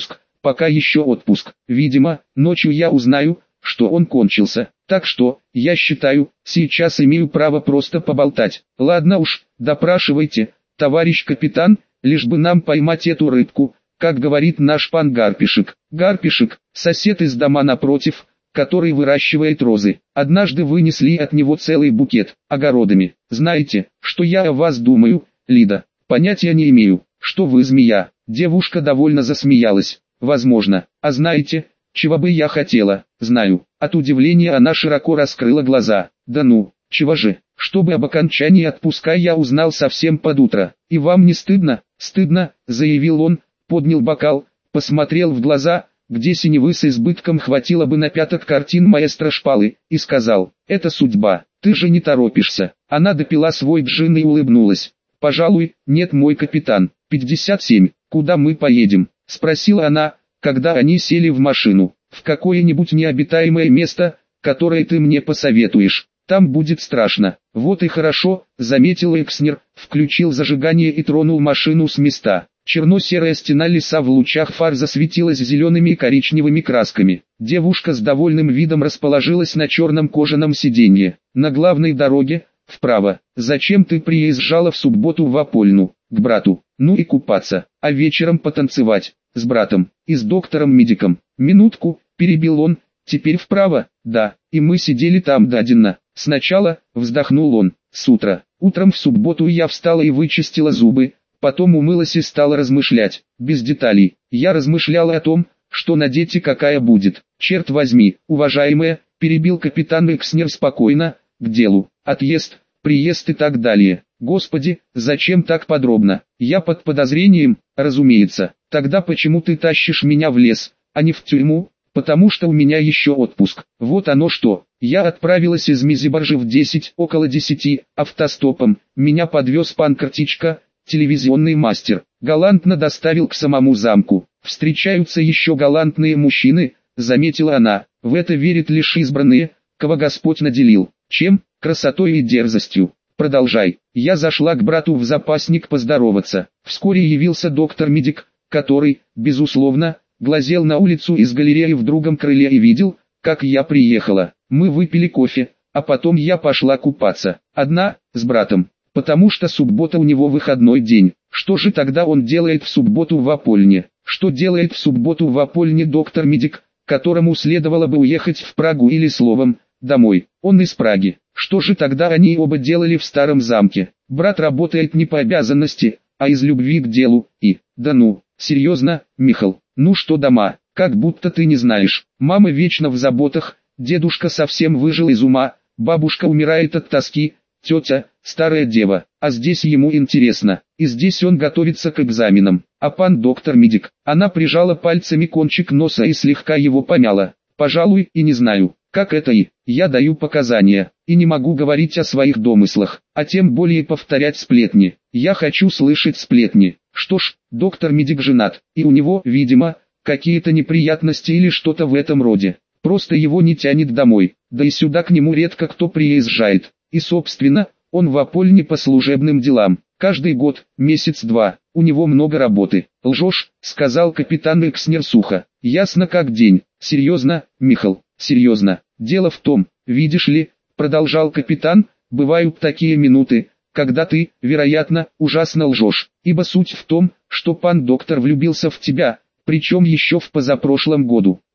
Speaker 1: пока еще отпуск. Видимо, ночью я узнаю, что он кончился. Так что, я считаю, сейчас имею право просто поболтать. Ладно уж, допрашивайте, товарищ капитан, лишь бы нам поймать эту рыбку, как говорит наш пан Гарпишек. Гарпишек, сосед из дома напротив, который выращивает розы. Однажды вынесли от него целый букет, огородами. Знаете, что я о вас думаю, Лида? Понятия не имею, что вы змея. Девушка довольно засмеялась. Возможно. А знаете, чего бы я хотела? Знаю. От удивления она широко раскрыла глаза. Да ну, чего же? Чтобы об окончании отпуска я узнал совсем под утро. И вам не стыдно? Стыдно, заявил он, поднял бокал, посмотрел в глаза, где синевы с избытком хватило бы на пяток картин маэстро Шпалы, и сказал: это судьба, ты же не торопишься. Она допила свой джин и улыбнулась. Пожалуй, нет, мой капитан. 57. Куда мы поедем? Спросила она, когда они сели в машину. В какое-нибудь необитаемое место, которое ты мне посоветуешь. Там будет страшно. Вот и хорошо, заметил Экснер, включил зажигание и тронул машину с места. Черно-серая стена леса в лучах фар засветилась зелеными и коричневыми красками. Девушка с довольным видом расположилась на черном кожаном сиденье. На главной дороге, вправо. Зачем ты приезжала в субботу в Апольну? К брату. Ну и купаться, а вечером потанцевать. С братом и с доктором-медиком. Минутку, перебил он, теперь вправо, да, и мы сидели там даденно. Сначала, вздохнул он, с утра. Утром в субботу я встала и вычистила зубы, потом умылась и стала размышлять, без деталей. Я размышляла о том, что надеть и какая будет. Черт возьми, уважаемая, перебил капитан Экснер спокойно, к делу. Отъезд, приезд и так далее. Господи, зачем так подробно? Я под подозрением, разумеется. Тогда почему ты тащишь меня в лес, а не в тюрьму? Потому что у меня еще отпуск. Вот оно что. Я отправилась из Мизибаржи в 10, около 10, автостопом. Меня подвез пан Картичка, телевизионный мастер. Галантно доставил к самому замку. Встречаются еще галантные мужчины, заметила она. В это верят лишь избранные, кого Господь наделил. Чем? Красотой и дерзостью. Продолжай. Я зашла к брату в запасник поздороваться. Вскоре явился доктор-медик, который, безусловно, глазел на улицу из галереи в другом крыле и видел, как я приехала. Мы выпили кофе, а потом я пошла купаться. Одна, с братом, потому что суббота у него выходной день. Что же тогда он делает в субботу в Апольне? Что делает в субботу в Апольне доктор-медик, которому следовало бы уехать в Прагу или словом, домой? Он из Праги. Что же тогда они оба делали в старом замке? Брат работает не по обязанности, а из любви к делу, и, да ну, серьезно, Михал, ну что дома, как будто ты не знаешь. Мама вечно в заботах, дедушка совсем выжил из ума, бабушка умирает от тоски, тетя, старая дева, а здесь ему интересно, и здесь он готовится к экзаменам. А пан доктор-медик, она прижала пальцами кончик носа и слегка его помяла. Пожалуй, и не знаю, как это и, я даю показания, и не могу говорить о своих домыслах, а тем более повторять сплетни. Я хочу слышать сплетни. Что ж, доктор-медик женат, и у него, видимо, какие-то неприятности или что-то в этом роде. Просто его не тянет домой, да и сюда к нему редко кто приезжает. И собственно, он в Апольне по служебным делам. Каждый год, месяц-два, у него много работы. Лжешь, сказал капитан Экснер сухо. Ясно как день. Серьезно, Михал, серьезно. Дело в том, видишь ли, продолжал капитан, бывают такие минуты, когда ты, вероятно, ужасно лжешь. Ибо суть в том, что пан доктор влюбился в тебя, причем еще в позапрошлом году.